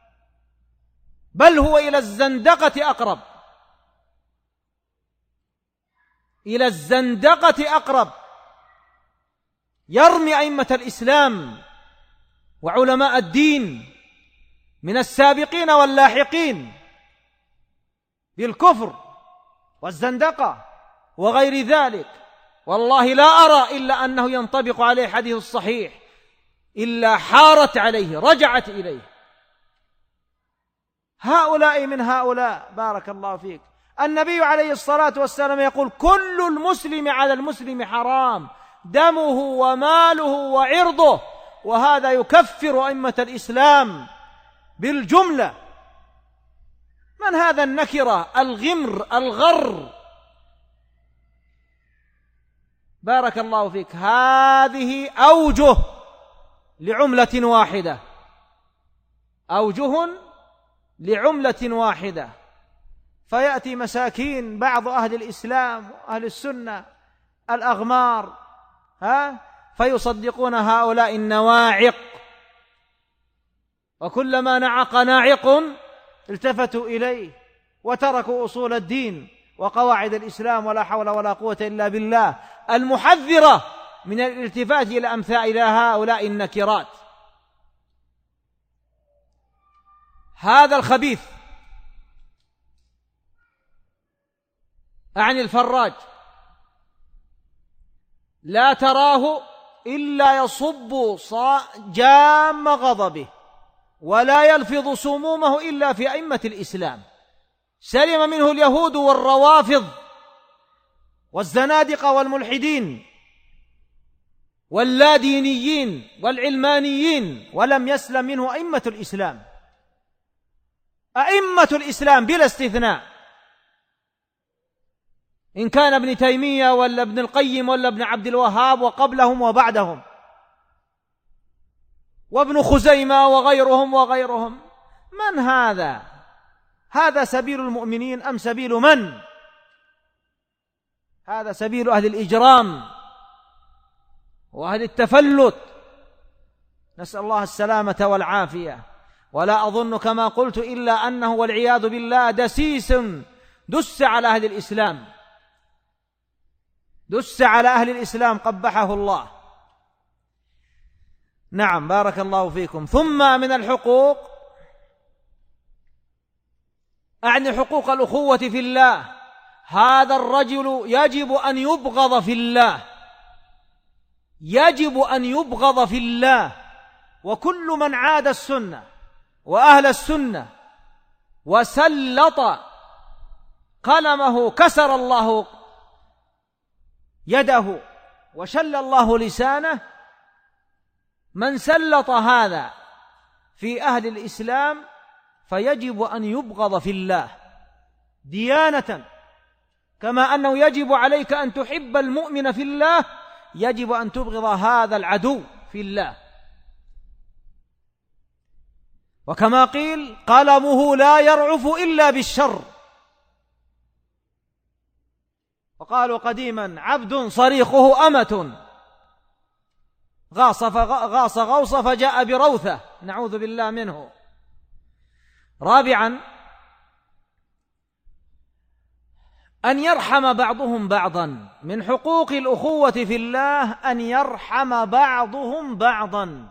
Speaker 2: بل هو إلى الزندقة أقرب، إلى الزندقة أقرب. يرمي أئمة الإسلام وعلماء الدين من السابقين واللاحقين بالكفر والزندقة وغير ذلك. والله لا أرى إلا أنه ينطبق عليه حديث الصحيح إلا حارت عليه رجعت إليه. هؤلاء من هؤلاء بارك الله فيك. النبي عليه الصلاة والسلام يقول كل المسلم على المسلم حرام، دمه وماله وعرضه، وهذا يكفر أئمة الإسلام بالجملة. من هذا النكرة الغمر الغر؟ بارك الله فيك. هذه أوجه لعملة واحدة، أوجه لعملة واحدة. فيأتي مساكين بعض أهل الإسلام وأهل السنة الأغمار فيصدقون هؤلاء النواعق، وكلما نعق ناعق التفتوا إليه وتركوا أصول الدين وقواعد الإسلام، ولا حول ولا قوة إلا بالله، المحذرة من الالتفات إلى أمثال هؤلاء النكرات. هذا الخبيث أعني الفراج لا تراه إلا يصب جام غضبه ولا يلفظ سمومه إلا في أئمة الإسلام. سلم منه اليهود والروافض والزنادقة والملحدين واللادينيين والعلمانيين، ولم يسلم منه أئمة الإسلام، أئمة الإسلام بلا استثناء، إن كان ابن تيمية ولا ابن القيم ولا ابن عبد الوهاب وقبلهم وبعدهم وابن خزيمة وغيرهم وغيرهم. من هذا؟ هذا سبيل المؤمنين أم سبيل من؟ هذا سبيل أهل الإجرام وأهل التفلت، نسأل الله السلامة والعافية. ولا أظن كما قلت إلا أنه والعياذ بالله دسيس دس على أهل الإسلام، دس على أهل الإسلام قبحه الله. نعم بارك الله فيكم. ثم من الحقوق أعني حقوق الأخوة في الله، هذا الرجل يجب أن يبغض في الله، يجب أن يبغض في الله. وكل من عاد السنة وأهل السنة وسلط قلمه كسر الله يده وشل الله لسانه. من سلط هذا في أهل الإسلام فيجب أن يبغض في الله ديانة، كما أنه يجب عليك أن تحب المؤمن في الله، يجب أن تبغض هذا العدو في الله. وكما قيل: قلمه لا يرعف إلا بالشر. وقالوا قديما: عبد صريخه أمة، غاص غوص فجاء بروثة، نعوذ بالله منه. رابعا: أن يرحم بعضهم بعضا، من حقوق الأخوة في الله أن يرحم بعضهم بعضا.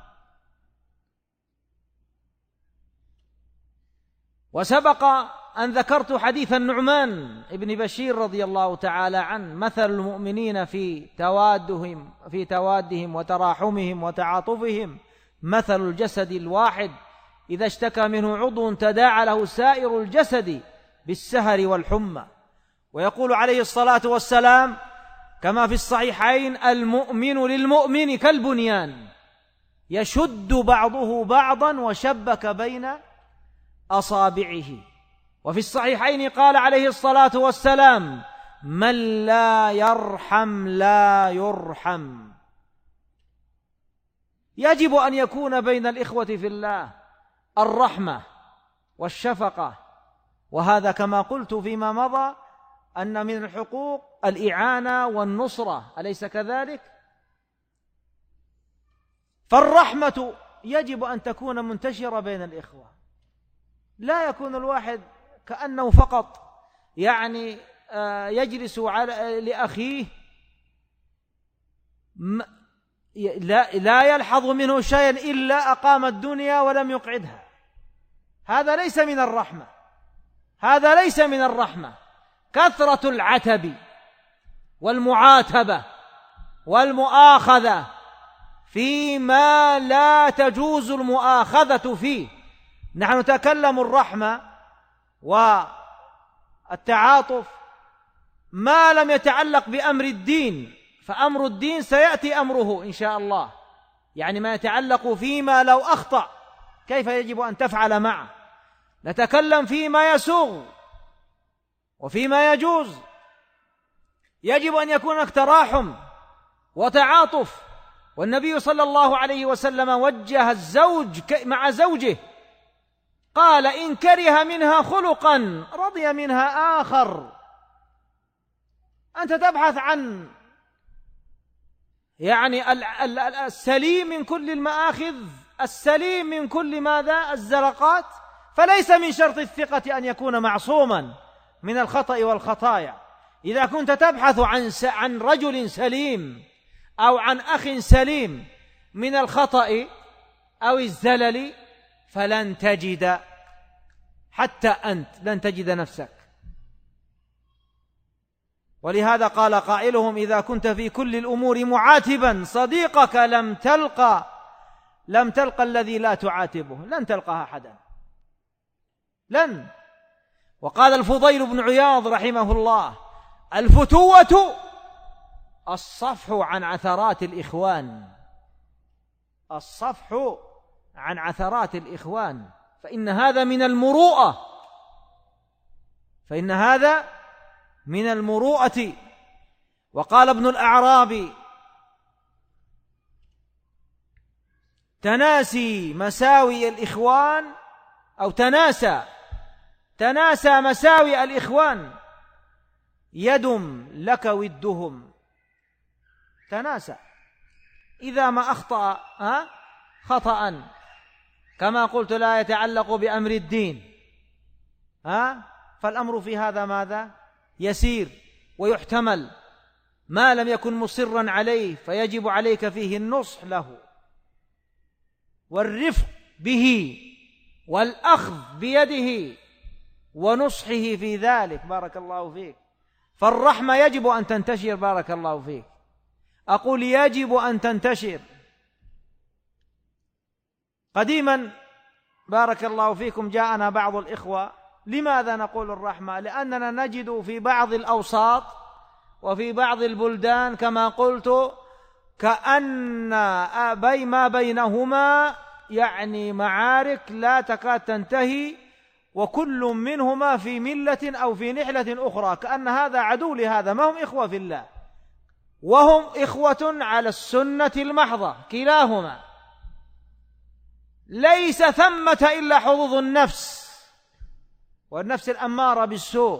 Speaker 2: وسبق أن ذكرت حديث النعمان ابن بشير رضي الله تعالى عنه: مثل المؤمنين في توادهم وتراحمهم وتعاطفهم مثل الجسد الواحد إذا اشتكى منه عضو تداعى له سائر الجسد بالسهر والحمى. ويقول عليه الصلاة والسلام كما في الصحيحين: المؤمن للمؤمن كالبنيان يشد بعضه بعضا وشبك بين أصابعه. وفي الصحيحين قال عليه الصلاة والسلام: من لا يرحم لا يرحم. يجب أن يكون بين الإخوة في الله الرحمة والشفقة، وهذا كما قلت فيما مضى أن من الحقوق الإعانة والنصرة، أليس كذلك؟ فالرحمة يجب أن تكون منتشرة بين الإخوة، لا يكون الواحد كأنه فقط يجلس لأخيه لا يلحظ منه شيئا إلا أقام الدنيا ولم يقعدها. هذا ليس من الرحمة، هذا ليس من الرحمة. كثرة العتب والمعاتبة والمؤاخذة فيما لا تجوز المؤاخذة فيه. نحن نتكلم الرحمة والتعاطف ما لم يتعلق بأمر الدين، فأمر الدين سيأتي أمره إن شاء الله، يعني ما يتعلق فيما لو أخطأ كيف يجب أن تفعل معه. نتكلم فيما يسوغ وفيما يجوز. يجب أن يكون هناك تراحم وتعاطف. والنبي صلى الله عليه وسلم وجه الزوج مع زوجه، قال: إن كره منها خلقا رضي منها آخر. أنت تبحث عن السليم من كل المآخذ، السليم من كل ماذا؟ الزلقات. فليس من شرط الثقة أن يكون معصوما من الخطأ والخطايا. إذا كنت تبحث عن رجل سليم أو عن أخ سليم من الخطأ أو الزلل فلن تجد، حتى أنت لن تجد نفسك. ولهذا قال قائلهم: إذا كنت في كل الأمور معاتبا صديقك لم تلقى الذي لا تعاتبه، لن تلقى أحدا، لن. وقال الفضيل بن عياض رحمه الله: الفتوة الصفح عن عثرات الإخوان، الصفح عن عثرات الإخوان، فإن هذا من المروءة، فإن هذا من المروءة. وقال ابن الأعرابي: تناسي مساوي الإخوان أو تناسى مساوي الإخوان يدم لك ودهم. تناسى إذا ما أخطأ خطأ كما قلت لا يتعلق بأمر الدين فالأمر في هذا ماذا؟ يسير ويحتمل، ما لم يكن مصرا عليه فيجب عليك فيه النصح له والرفق به والأخذ بيده ونصحه في ذلك. بارك الله فيك. فالرحمة يجب أن تنتشر. بارك الله فيك. أقول يجب أن تنتشر. قديما بارك الله فيكم جاءنا بعض الإخوة. لماذا نقول الرحمة؟ لأننا نجد في بعض الأوساط وفي بعض البلدان كما قلت كأن ما بينهما يعني معارك لا تكاد تنتهي، وكل منهما في ملة أو في نحلة أخرى، كأن هذا عدو لهذا، ما هم إخوة في الله، وهم إخوة على السنة المحضة كلاهما. ليس ثمة إلا حظوظ النفس، والنفس الأمارة بالسوء.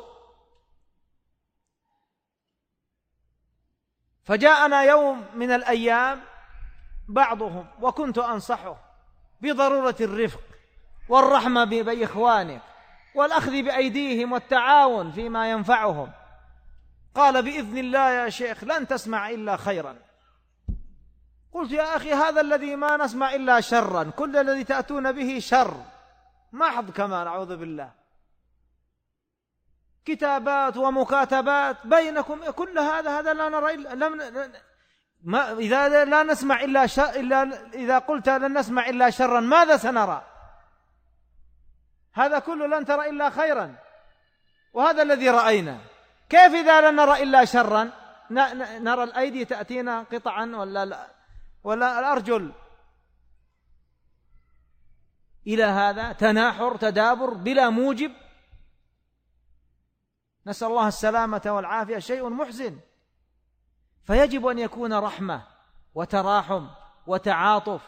Speaker 2: فجاءنا يوم من الأيام بعضهم وكنت أنصحه بضرورة الرفق والرحمة بإخوانك والأخذ بأيديهم والتعاون فيما ينفعهم. قال: بإذن الله يا شيخ لن تسمع إلا خيرا. قلت: يا أخي هذا الذي ما نسمع إلا شرا، كل الذي تأتون به شر محض، كما نعوذ بالله، كتابات ومكاتبات بينكم، كل هذا لا نرى إذا لا نسمع إلا إذا قلت لن نسمع إلا شرا ماذا سنرى؟ هذا كله لن ترى إلا خيرا، وهذا الذي رأينا. كيف إذا لن نرى إلا شرا؟ نرى الأيدي تأتينا قطعا ولا الأرجل. إلى هذا تناحر تدابر بلا موجب، نسأل الله السلامة والعافية، شيء محزن. فيجب أن يكون رحمة وتراحم وتعاطف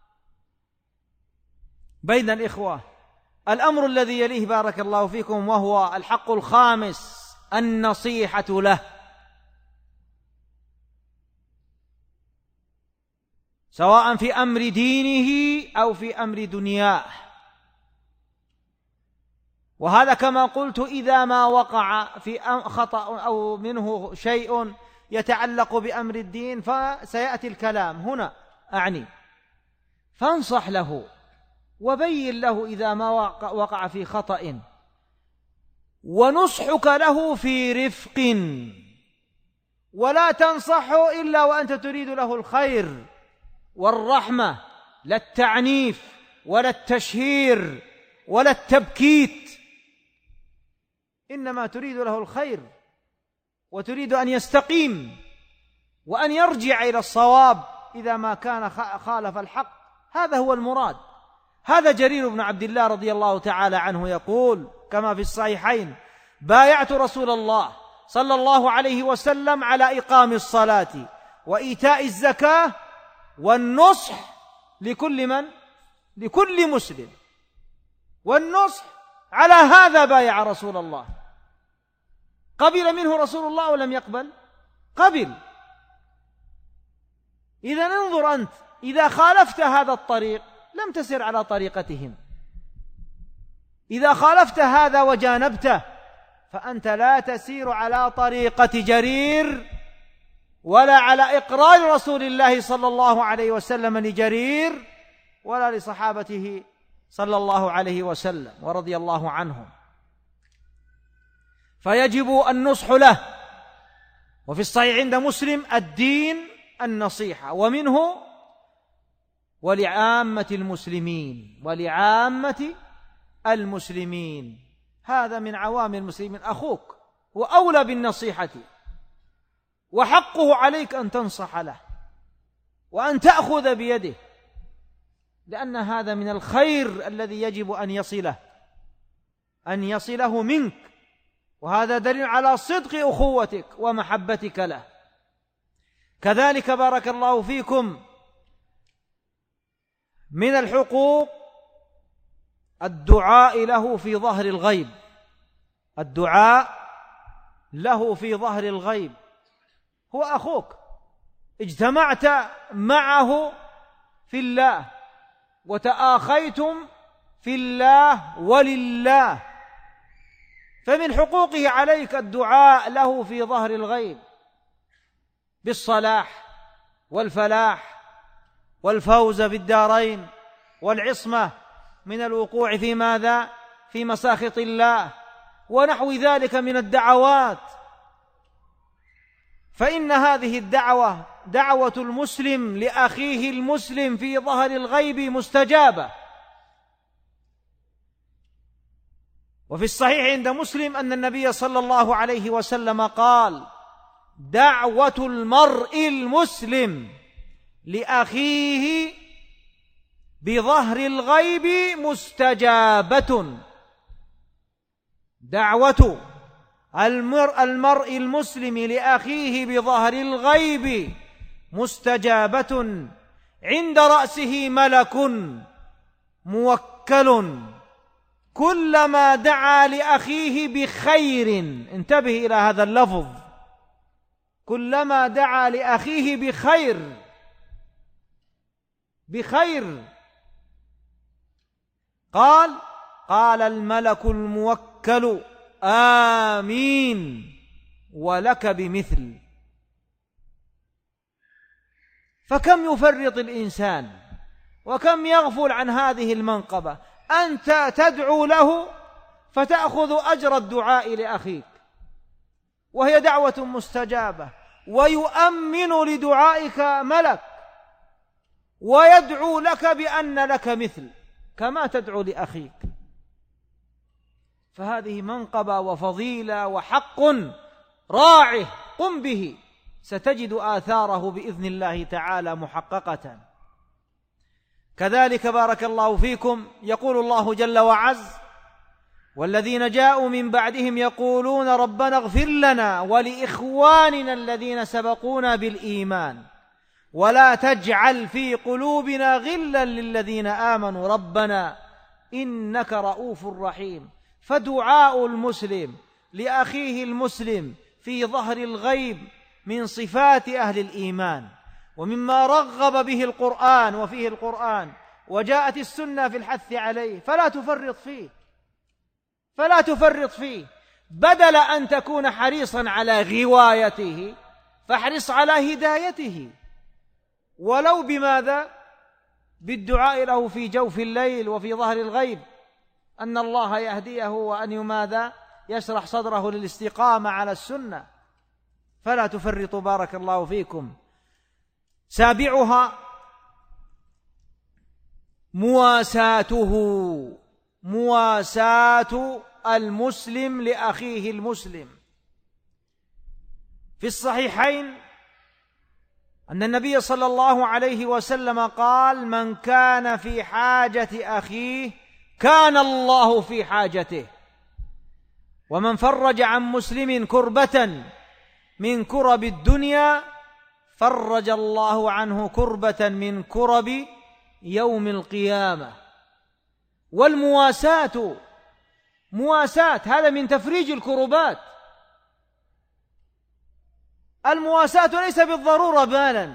Speaker 2: بين الإخوة. الأمر الذي يليه بارك الله فيكم وهو الحق الخامس: النصيحة له، سواء في أمر دينه أو في أمر دنياه. وهذا كما قلت إذا ما وقع في خطأ أو منه شيء يتعلق بأمر الدين فسيأتي الكلام هنا أعني، فانصح له وبين له إذا ما وقع في خطأ، ونصحك له في رفق، ولا تنصحه إلا وأنت تريد له الخير والرحمة، لا التعنيف ولا التشهير ولا التبكيت، إنما تريد له الخير وتريد أن يستقيم وأن يرجع إلى الصواب إذا ما كان خالف الحق. هذا هو المراد. هذا جرير بن عبد الله رضي الله تعالى عنه يقول كما في الصحيحين: بايعت رسول الله صلى الله عليه وسلم على إقام الصلاة وإيتاء الزكاة والنصح لكل مسلم. والنصح على هذا بايع رسول الله. قبل منه رسول الله ولم يقبل؟ قبل. إذا انظر أنت، إذا خالفت هذا الطريق لم تسر على طريقتهم، إذا خالفت هذا وجانبته فأنت لا تسير على طريقة جرير ولا على إقرار رسول الله صلى الله عليه وسلم لجرير ولا لصحابته صلى الله عليه وسلم ورضي الله عنهم. فيجب النصح له. وفي الصحيح عند مسلم: الدين النصيحة، ومنه ولعامة المسلمين. هذا من عوام المسلمين. أخوك وأولى بالنصيحة، وحقه عليك أن تنصح له وأن تأخذ بيده، لأن هذا من الخير الذي يجب أن يصله منك، وهذا دليل على صدق أخوتك ومحبتك له. كذلك بارك الله فيكم من الحقوق الدعاء له في ظهر الغيب. الدعاء له في ظهر الغيب. هو أخوك، اجتمعت معه في الله وتآخيتم في الله ولله، فمن حقوقه عليك الدعاء له في ظهر الغيب بالصلاح والفلاح والفوز بالدارين والعصمة من الوقوع في ماذا؟ في مساخط الله ونحو ذلك من الدعوات، فإن هذه الدعوة دعوة المسلم لأخيه المسلم في ظهر الغيب مستجابة. وفي الصحيح عند مسلم أن النبي صلى الله عليه وسلم قال: دعوة المرء المسلم لأخيه بظهر الغيب مستجابة. دعوة المرء المسلم لأخيه بظهر الغيب مستجابة، عند رأسه ملك موكل كلما دعا لأخيه بخير. انتبه إلى هذا اللفظ، كلما دعا لأخيه بخير قال الملك الموكل: آمين ولك بمثل. فكم يفرط الإنسان وكم يغفل عن هذه المنقبة، أنت تدعو له فتأخذ أجر الدعاء لأخيك، وهي دعوة مستجابة، ويؤمن لدعائك ملك ويدعو لك بأن لك مثل كما تدعو لأخيك. فهذه منقبة وفضيلة وحق راعه، قم به، ستجد آثاره بإذن الله تعالى محققة. كذلك بارك الله فيكم يقول الله جل وعز: والذين جاءوا من بعدهم يقولون ربنا اغفر لنا ولإخواننا الذين سبقونا بالإيمان ولا تجعل في قلوبنا غلا للذين آمنوا ربنا إنك رؤوف رحيم. فدعاء المسلم لأخيه المسلم في ظهر الغيب من صفات أهل الإيمان، ومما رغب به القرآن وفيه القرآن وجاءت السنة في الحث عليه، فلا تفرط فيه. بدل أن تكون حريصا على غوايته فاحرص على هدايته، ولو بماذا؟ بالدعاء له في جوف الليل وفي ظهر الغيب أن الله يهديه وأن ماذا؟ يشرح صدره للاستقامة على السنة. فلا تفرطوا بارك الله فيكم. سابعها مواساة المسلم لأخيه المسلم. في الصحيحين أن النبي صلى الله عليه وسلم قال: من كان في حاجة أخيه كان الله في حاجته، ومن فرج عن مسلم كربة من كرب الدنيا فرج الله عنه كربة من كرب يوم القيامة. والمواساة هذا من تفريج الكربات. المواساة ليس بالضرورة مالا،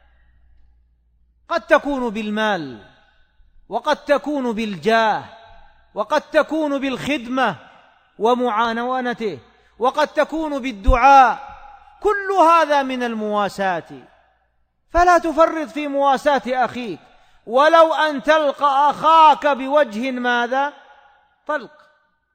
Speaker 2: قد تكون بالمال، وقد تكون بالجاه، وقد تكون بالخدمة ومعاونته، وقد تكون بالدعاء، كل هذا من المواساة. فلا تفرط في مواساة أخيك، ولو أن تلقى أخاك بوجه ماذا؟ طلق.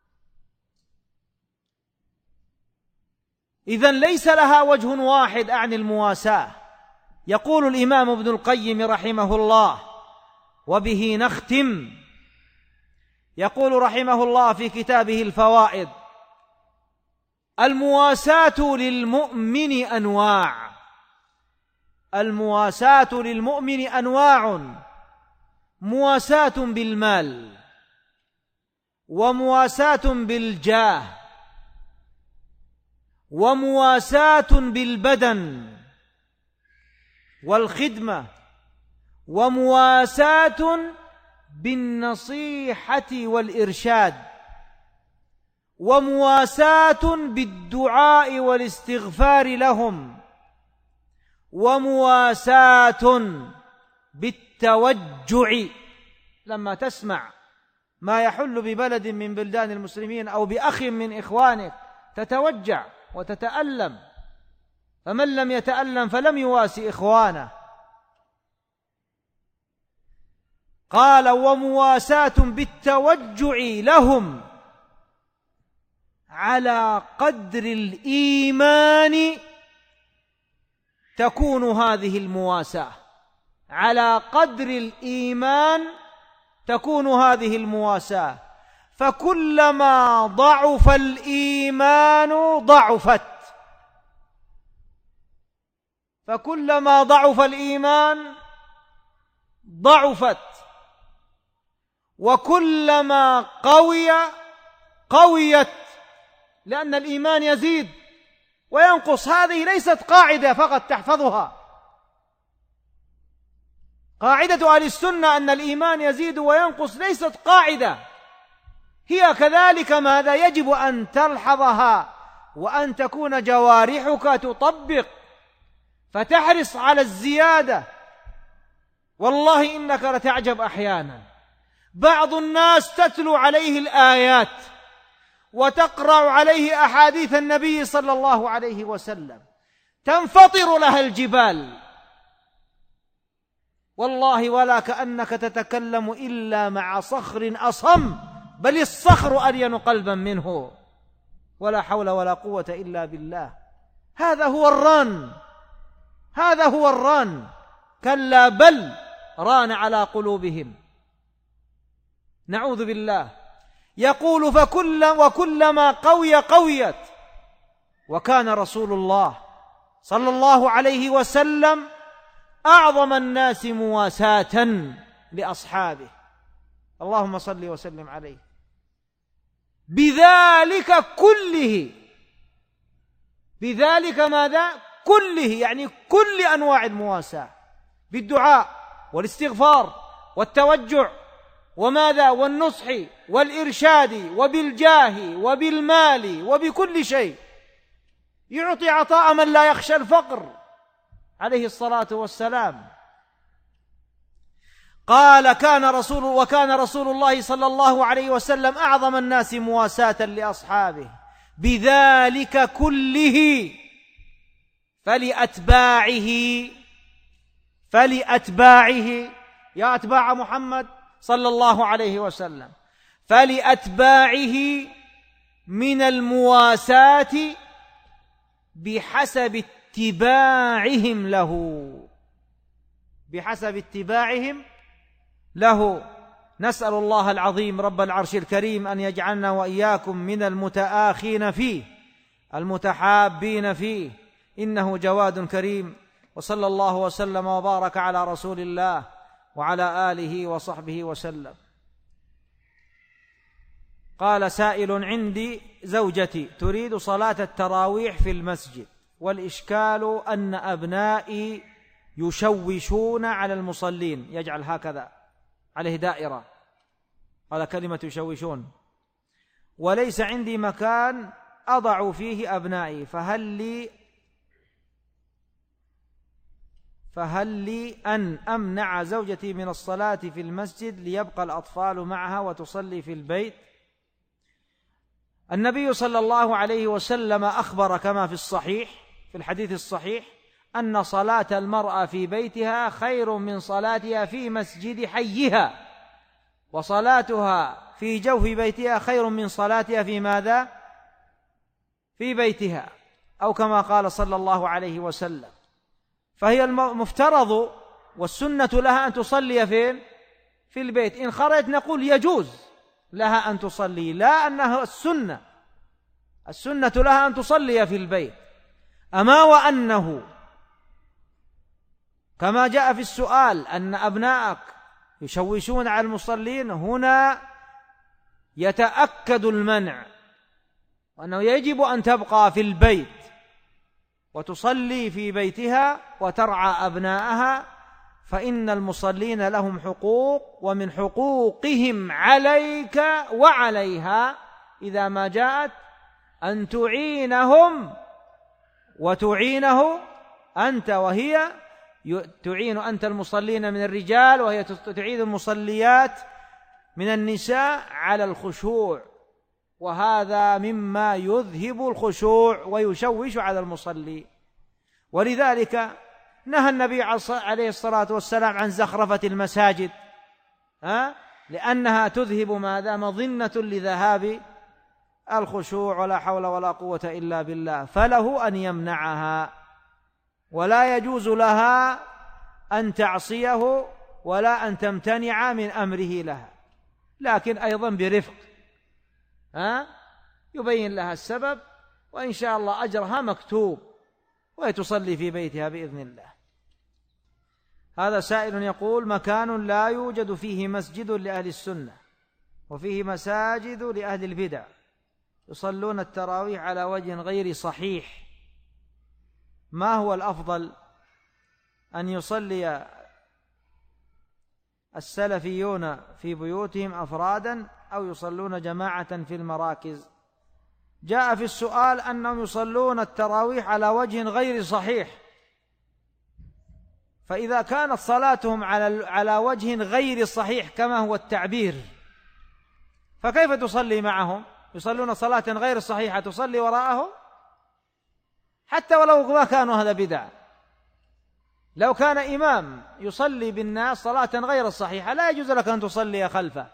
Speaker 2: إذن ليس لها وجه واحد عن المواساة. يقول الإمام ابن القيم رحمه الله، وبه نختم، يقول رحمه الله في كتابه الفوائد: المواساة للمؤمن أنواع. المواساة للمؤمن أنواع: مواساة بالمال، ومواساة بالجاه، ومواساة بالبدن والخدمة، ومواساة بالنصيحة والإرشاد، ومواساة بالدعاء والاستغفار لهم، ومواساة بالتوجع. لما تسمع ما يحل ببلد من بلدان المسلمين أو بأخ من إخوانك تتوجع وتتألم، فمن لم يتألم فلم يواسي إخوانه. قال: ومواساة بالتوجع لهم، على قدر الإيمان تكون هذه المواساة، على قدر الإيمان تكون هذه المواساة. فكلما ضعف الإيمان فكلما ضعف الإيمان ضعفت، وكلما قويت، لأن الإيمان يزيد وينقص. هذه ليست قاعدة فقط تحفظها. قاعدة أهل السنة أن الإيمان يزيد وينقص ليست قاعدة، هي كذلك ماذا يجب أن تلحظها وأن تكون جوارحك تطبق، فتحرص على الزيادة. والله إنك لتعجب أحيانا، بعض الناس تتلو عليه الآيات وتقرأ عليه أحاديث النبي صلى الله عليه وسلم تنفطر لها الجبال، والله ولا كأنك تتكلم إلا مع صخر أصم، بل الصخر ألين قلبا منه. ولا حول ولا قوة إلا بالله. هذا هو الران. كلا بل ران على قلوبهم. نعوذ بالله. يقول وكلما قويت. وكان رسول الله صلى الله عليه وسلم أعظم الناس مواساة لأصحابه، اللهم صل وسلم عليه، بذلك ماذا؟ كله، يعني كل أنواع المواساة، بالدعاء والاستغفار والتوجع وماذا؟ والنصح والإرشاد وبالجاه وبالمال وبكل شيء. يعطي عطاء من لا يخشى الفقر عليه الصلاة والسلام. قال وكان رسول الله صلى الله عليه وسلم أعظم الناس مواساة لأصحابه بذلك كله فلأتباعه يا أتباع محمد صلى الله عليه وسلم، فلأتباعه من المواساة بحسب اتباعهم له. نسأل الله العظيم رب العرش الكريم أن يجعلنا وإياكم من المتآخين فيه المتحابين فيه، إنه جواد كريم. وصلى الله وسلم وبارك على رسول الله وعلى آله وصحبه وسلم. قال سائل: عندي زوجتي تريد صلاة التراويح في المسجد، والإشكال أن أبنائي يشوشون على المصلين، يجعل هكذا عليه دائرة، قال كلمة يشوشون، وليس عندي مكان أضع فيه أبنائي، فهل لي أن أمنع زوجتي من الصلاة في المسجد ليبقى الأطفال معها وتصلي في البيت؟ النبي صلى الله عليه وسلم أخبر كما في الصحيح في الحديث الصحيح أن صلاة المرأة في بيتها خير من صلاتها في مسجد حيها، وصلاتها في جوف بيتها خير من صلاتها في ماذا؟ في بيتها، أو كما قال صلى الله عليه وسلم. فهي المفترض والسنة لها أن تصلي فين؟ في البيت. إن خرجت نقول يجوز لها أن تصلي، لا أنها السنة لها أن تصلي في البيت. أما وأنه كما جاء في السؤال أن أبنائك يشوشون على المصلين، هنا يتأكد المنع، وأنه يجب أن تبقى في البيت وتصلي في بيتها وترعى أبنائها، فإن المصلين لهم حقوق، ومن حقوقهم عليك وعليها إذا ما جاءت أن تعينهم وتعينه أنت، وهي تعين أنت المصلين من الرجال، وهي تعين المصليات من النساء على الخشوع، وهذا مما يذهب الخشوع ويشوش على المصلي. ولذلك نهى النبي عليه الصلاة والسلام عن زخرفة المساجد، لأنها تذهب ماذا؟ مظنة لذهاب الخشوع ولا حول ولا قوة إلا بالله، فله أن يمنعها، ولا يجوز لها أن تعصيه ولا أن تمتنع من أمره لها، لكن أيضا برفق، يبين لها السبب، وإن شاء الله أجرها مكتوب، وتصلي في بيتها بإذن الله. هذا سائل يقول: مكان لا يوجد فيه مسجد لأهل السنة وفيه مساجد لأهل البدع، يصلون التراويح على وجه غير صحيح، ما هو الأفضل، أن يصلي السلفيون في بيوتهم أفرادا أو يصلون جماعة في المراكز؟ جاء في السؤال أنهم يصلون التراويح على وجه غير صحيح، فإذا كانت صلاتهم على وجه غير صحيح كما هو التعبير، فكيف تصلي معهم؟ يصلون صلاة غير صحيحة تصلي وراءهم؟ حتى ولو ما كانوا هذا بدعة. لو كان إمام يصلي بالناس صلاة غير صحيحة لا يجوز لك أن تصلي خلفه.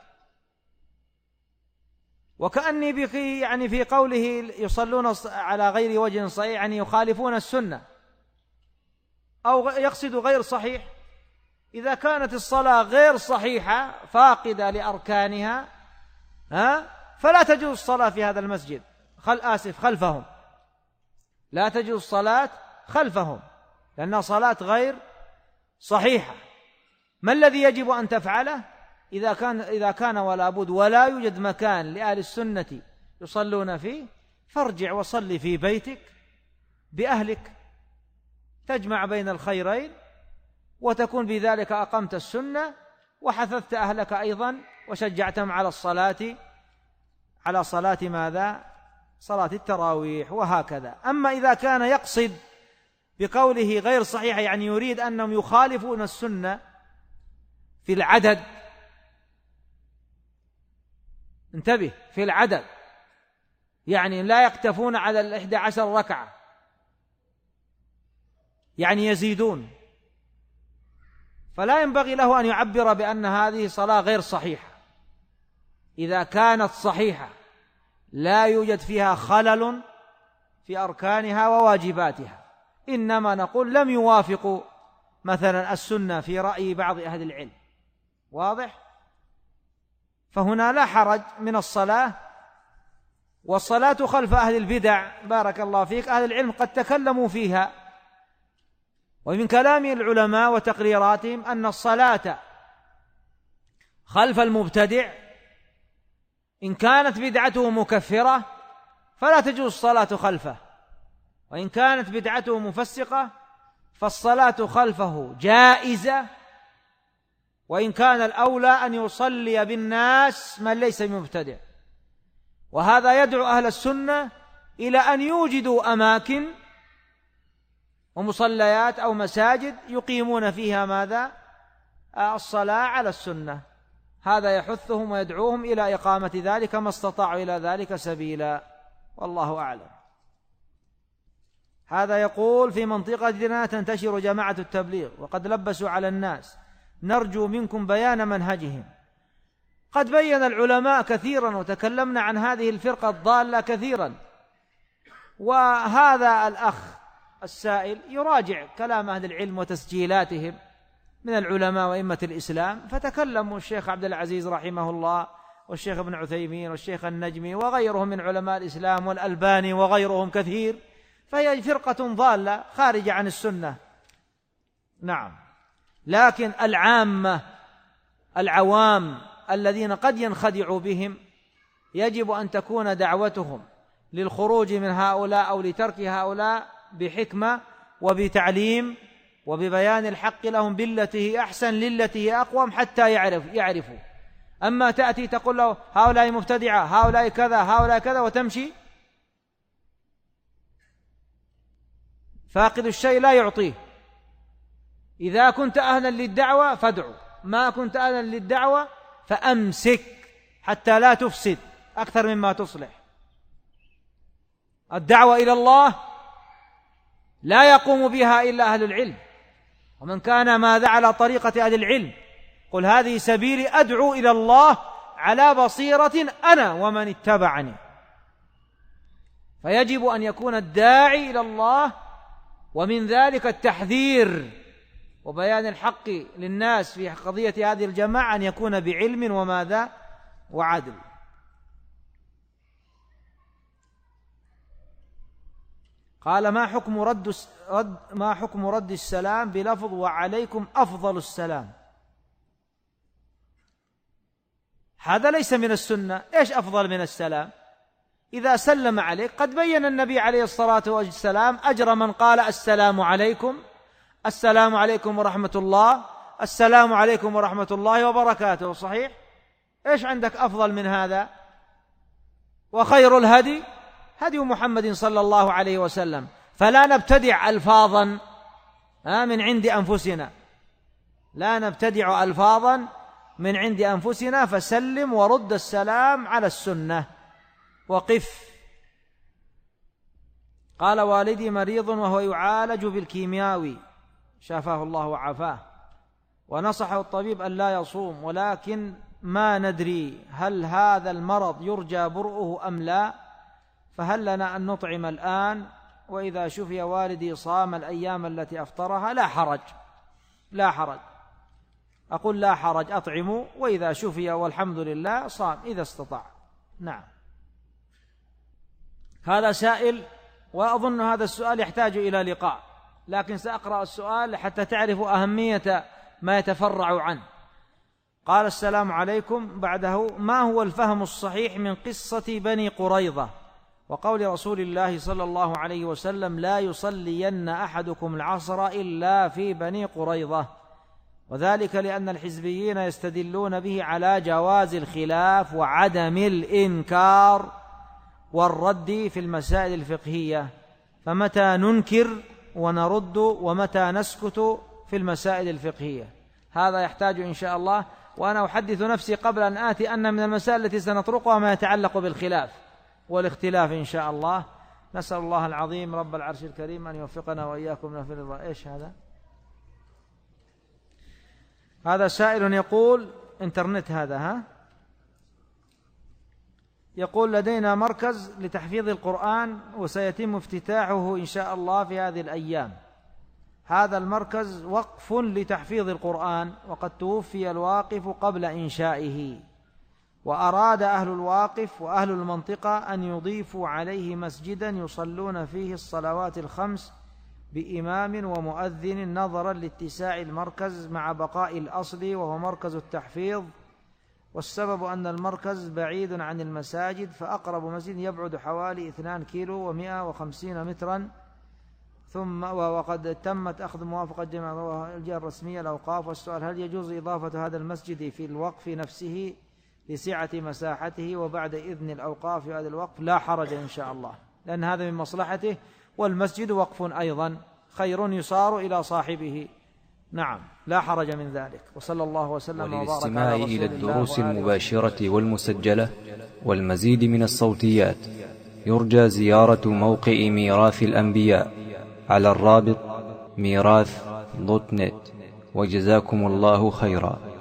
Speaker 2: وكأني يعني في قوله يصلون على غير وجه صحيح يعني يخالفون السنة، أو يقصد غير صحيح. إذا كانت الصلاة غير صحيحة فاقدة لأركانها فلا تجوز الصلاة في هذا المسجد، خلفهم، لا تجوز الصلاة خلفهم لأنها صلاة غير صحيحة. ما الذي يجب أن تفعله؟ إذا كان ولا بد ولا يوجد مكان لأهل السنة يصلون فيه، فارجع وصلي في بيتك بأهلك، تجمع بين الخيرين، وتكون بذلك أقمت السنة وحثثت أهلك أيضا وشجعتهم على صلاة ماذا؟ صلاة التراويح. وهكذا. أما إذا كان يقصد بقوله غير صحيح يعني يريد أنهم يخالفون السنة في العدد، انتبه، في العدد، يعني لا يكتفون على 11 ركعة، يعني يزيدون، فلا ينبغي له أن يعبر بأن هذه صلاة غير صحيحة. إذا كانت صحيحة لا يوجد فيها خلل في أركانها وواجباتها، إنما نقول لم يوافقوا مثلا السنة في رأي بعض أهل العلم، واضح؟ فهنا لا حرج من الصلاة. والصلاة خلف أهل البدع بارك الله فيك، أهل العلم قد تكلموا فيها، ومن كلام العلماء وتقريراتهم أن الصلاة خلف المبتدع إن كانت بدعته مكفرة فلا تجوز الصلاة خلفه، وإن كانت بدعته مفسقة فالصلاة خلفه جائزة، وإن كان الأولى أن يصلي بالناس من ليس مبتدع. وهذا يدعو أهل السنة إلى أن يوجدوا أماكن ومصليات أو مساجد يقيمون فيها ماذا؟ الصلاة على السنة. هذا يحثهم ويدعوهم إلى إقامة ذلك ما استطاعوا إلى ذلك سبيلا، والله أعلم. هذا يقول: في منطقتنا تنتشر جماعة التبليغ وقد لبسوا على الناس، نرجو منكم بيان منهجهم. قد بين العلماء كثيرا وتكلمنا عن هذه الفرقة الضالة كثيرا، وهذا الأخ السائل يراجع كلام أهل العلم وتسجيلاتهم من العلماء وإمة الإسلام، فتكلموا الشيخ عبد العزيز رحمه الله والشيخ ابن عثيمين والشيخ النجمي وغيرهم من علماء الإسلام والألباني وغيرهم كثير، فهي فرقة ضالة خارجة عن السنة. نعم، لكن العوام الذين قد ينخدع بهم يجب أن تكون دعوتهم للخروج من هؤلاء أو لترك هؤلاء بحكمة وبتعليم وببيان الحق لهم بالتي أحسن للتي أقوم حتى يعرفوا. أما تأتي تقول له هؤلاء مبتدعة، هؤلاء كذا، هؤلاء كذا، وتمشي، فاقد الشيء لا يعطيه. إذا كنت أهلا للدعوة فادعو، ما كنت أهلا للدعوة فأمسك حتى لا تفسد أكثر مما تصلح. الدعوة إلى الله لا يقوم بها إلا أهل العلم، ومن كان ماذا على طريقة أهل العلم، قل هذه سبيلي أدعو إلى الله على بصيرة أنا ومن اتبعني. فيجب أن يكون الداعي إلى الله ومن ذلك التحذير وبيان الحق للناس في قضية هذه الجماعة أن يكون بعلم وماذا وعدل. قال ما حكم رد السلام بلفظ وعليكم أفضل السلام؟ هذا ليس من السنة. إيش أفضل من السلام؟ إذا سلم عليك قد بين النبي عليه الصلاة والسلام أجر من قال السلام عليكم، السلام عليكم ورحمة الله، السلام عليكم ورحمة الله وبركاته. صحيح؟ إيش عندك أفضل من هذا؟ وخير الهدي هدي محمد صلى الله عليه وسلم. فلا نبتدع ألفاظا من عند أنفسنا، لا نبتدع ألفاظا من عند أنفسنا، فسلم ورد السلام على السنة وقف. قال والدي مريض وهو يعالج بالكيمياوي شافاه الله وعافاه، ونصحه الطبيب أن لا يصوم، ولكن ما ندري هل هذا المرض يرجى برؤه أم لا، فهل لنا أن نطعم الآن؟ وإذا شفي والدي صام الأيام التي أفطرها لا حرج، لا حرج. أقول لا حرج، أطعموا، وإذا شفي والحمد لله صام إذا استطاع. نعم. هذا سائل، وأظن هذا السؤال يحتاج إلى لقاء، لكن سأقرأ السؤال حتى تعرفوا أهمية ما يتفرع عنه. قال السلام عليكم، بعده ما هو الفهم الصحيح من قصة بني قريظة وقول رسول الله صلى الله عليه وسلم لا يصلين أحدكم العصر إلا في بني قريظة؟ وذلك لأن الحزبيين يستدلون به على جواز الخلاف وعدم الإنكار والرد في المسائل الفقهية، فمتى ننكر ونرد ومتى نسكت في المسائل الفقهية؟ هذا يحتاج إن شاء الله، وأنا أحدث نفسي قبل أن آتي أن من المسائل التي سنطرقها ما يتعلق بالخلاف والاختلاف إن شاء الله. نسأل الله العظيم رب العرش الكريم أن يوفقنا وإياكم لفي الرضا. إيش هذا؟ هذا سائل يقول انترنت هذا يقول لدينا مركز لتحفيظ القرآن وسيتم افتتاحه إن شاء الله في هذه الأيام. هذا المركز وقف لتحفيظ القرآن، وقد توفي الواقف قبل إنشائه، وأراد أهل الواقف وأهل المنطقة أن يضيفوا عليه مسجدا يصلون فيه الصلوات الخمس بإمام ومؤذن، نظرا لاتساع المركز مع بقاء الأصل وهو مركز التحفيظ، والسبب أن المركز بعيد عن المساجد، فأقرب مسجد يبعد حوالي 2 كيلو و150 مترا، وقد تمت أخذ موافقة جميع الجهة الرسمية الأوقاف. والسؤال هل يجوز إضافة هذا المسجد في الوقف نفسه لسعة مساحته وبعد إذن الأوقاف في هذا الوقف؟ لا حرج إن شاء الله، لأن هذا من مصلحته، والمسجد وقف أيضا خير يصار إلى صاحبه. نعم، لا حرج من ذلك. وصلى الله وسلم وبارك على رسول الله.
Speaker 1: وللاستماع إلى الدروس المباشرة والمسجلة والمزيد من الصوتيات يرجى زيارة موقع ميراث الأنبياء على الرابط ميراث.net. وجزاكم الله خيرا.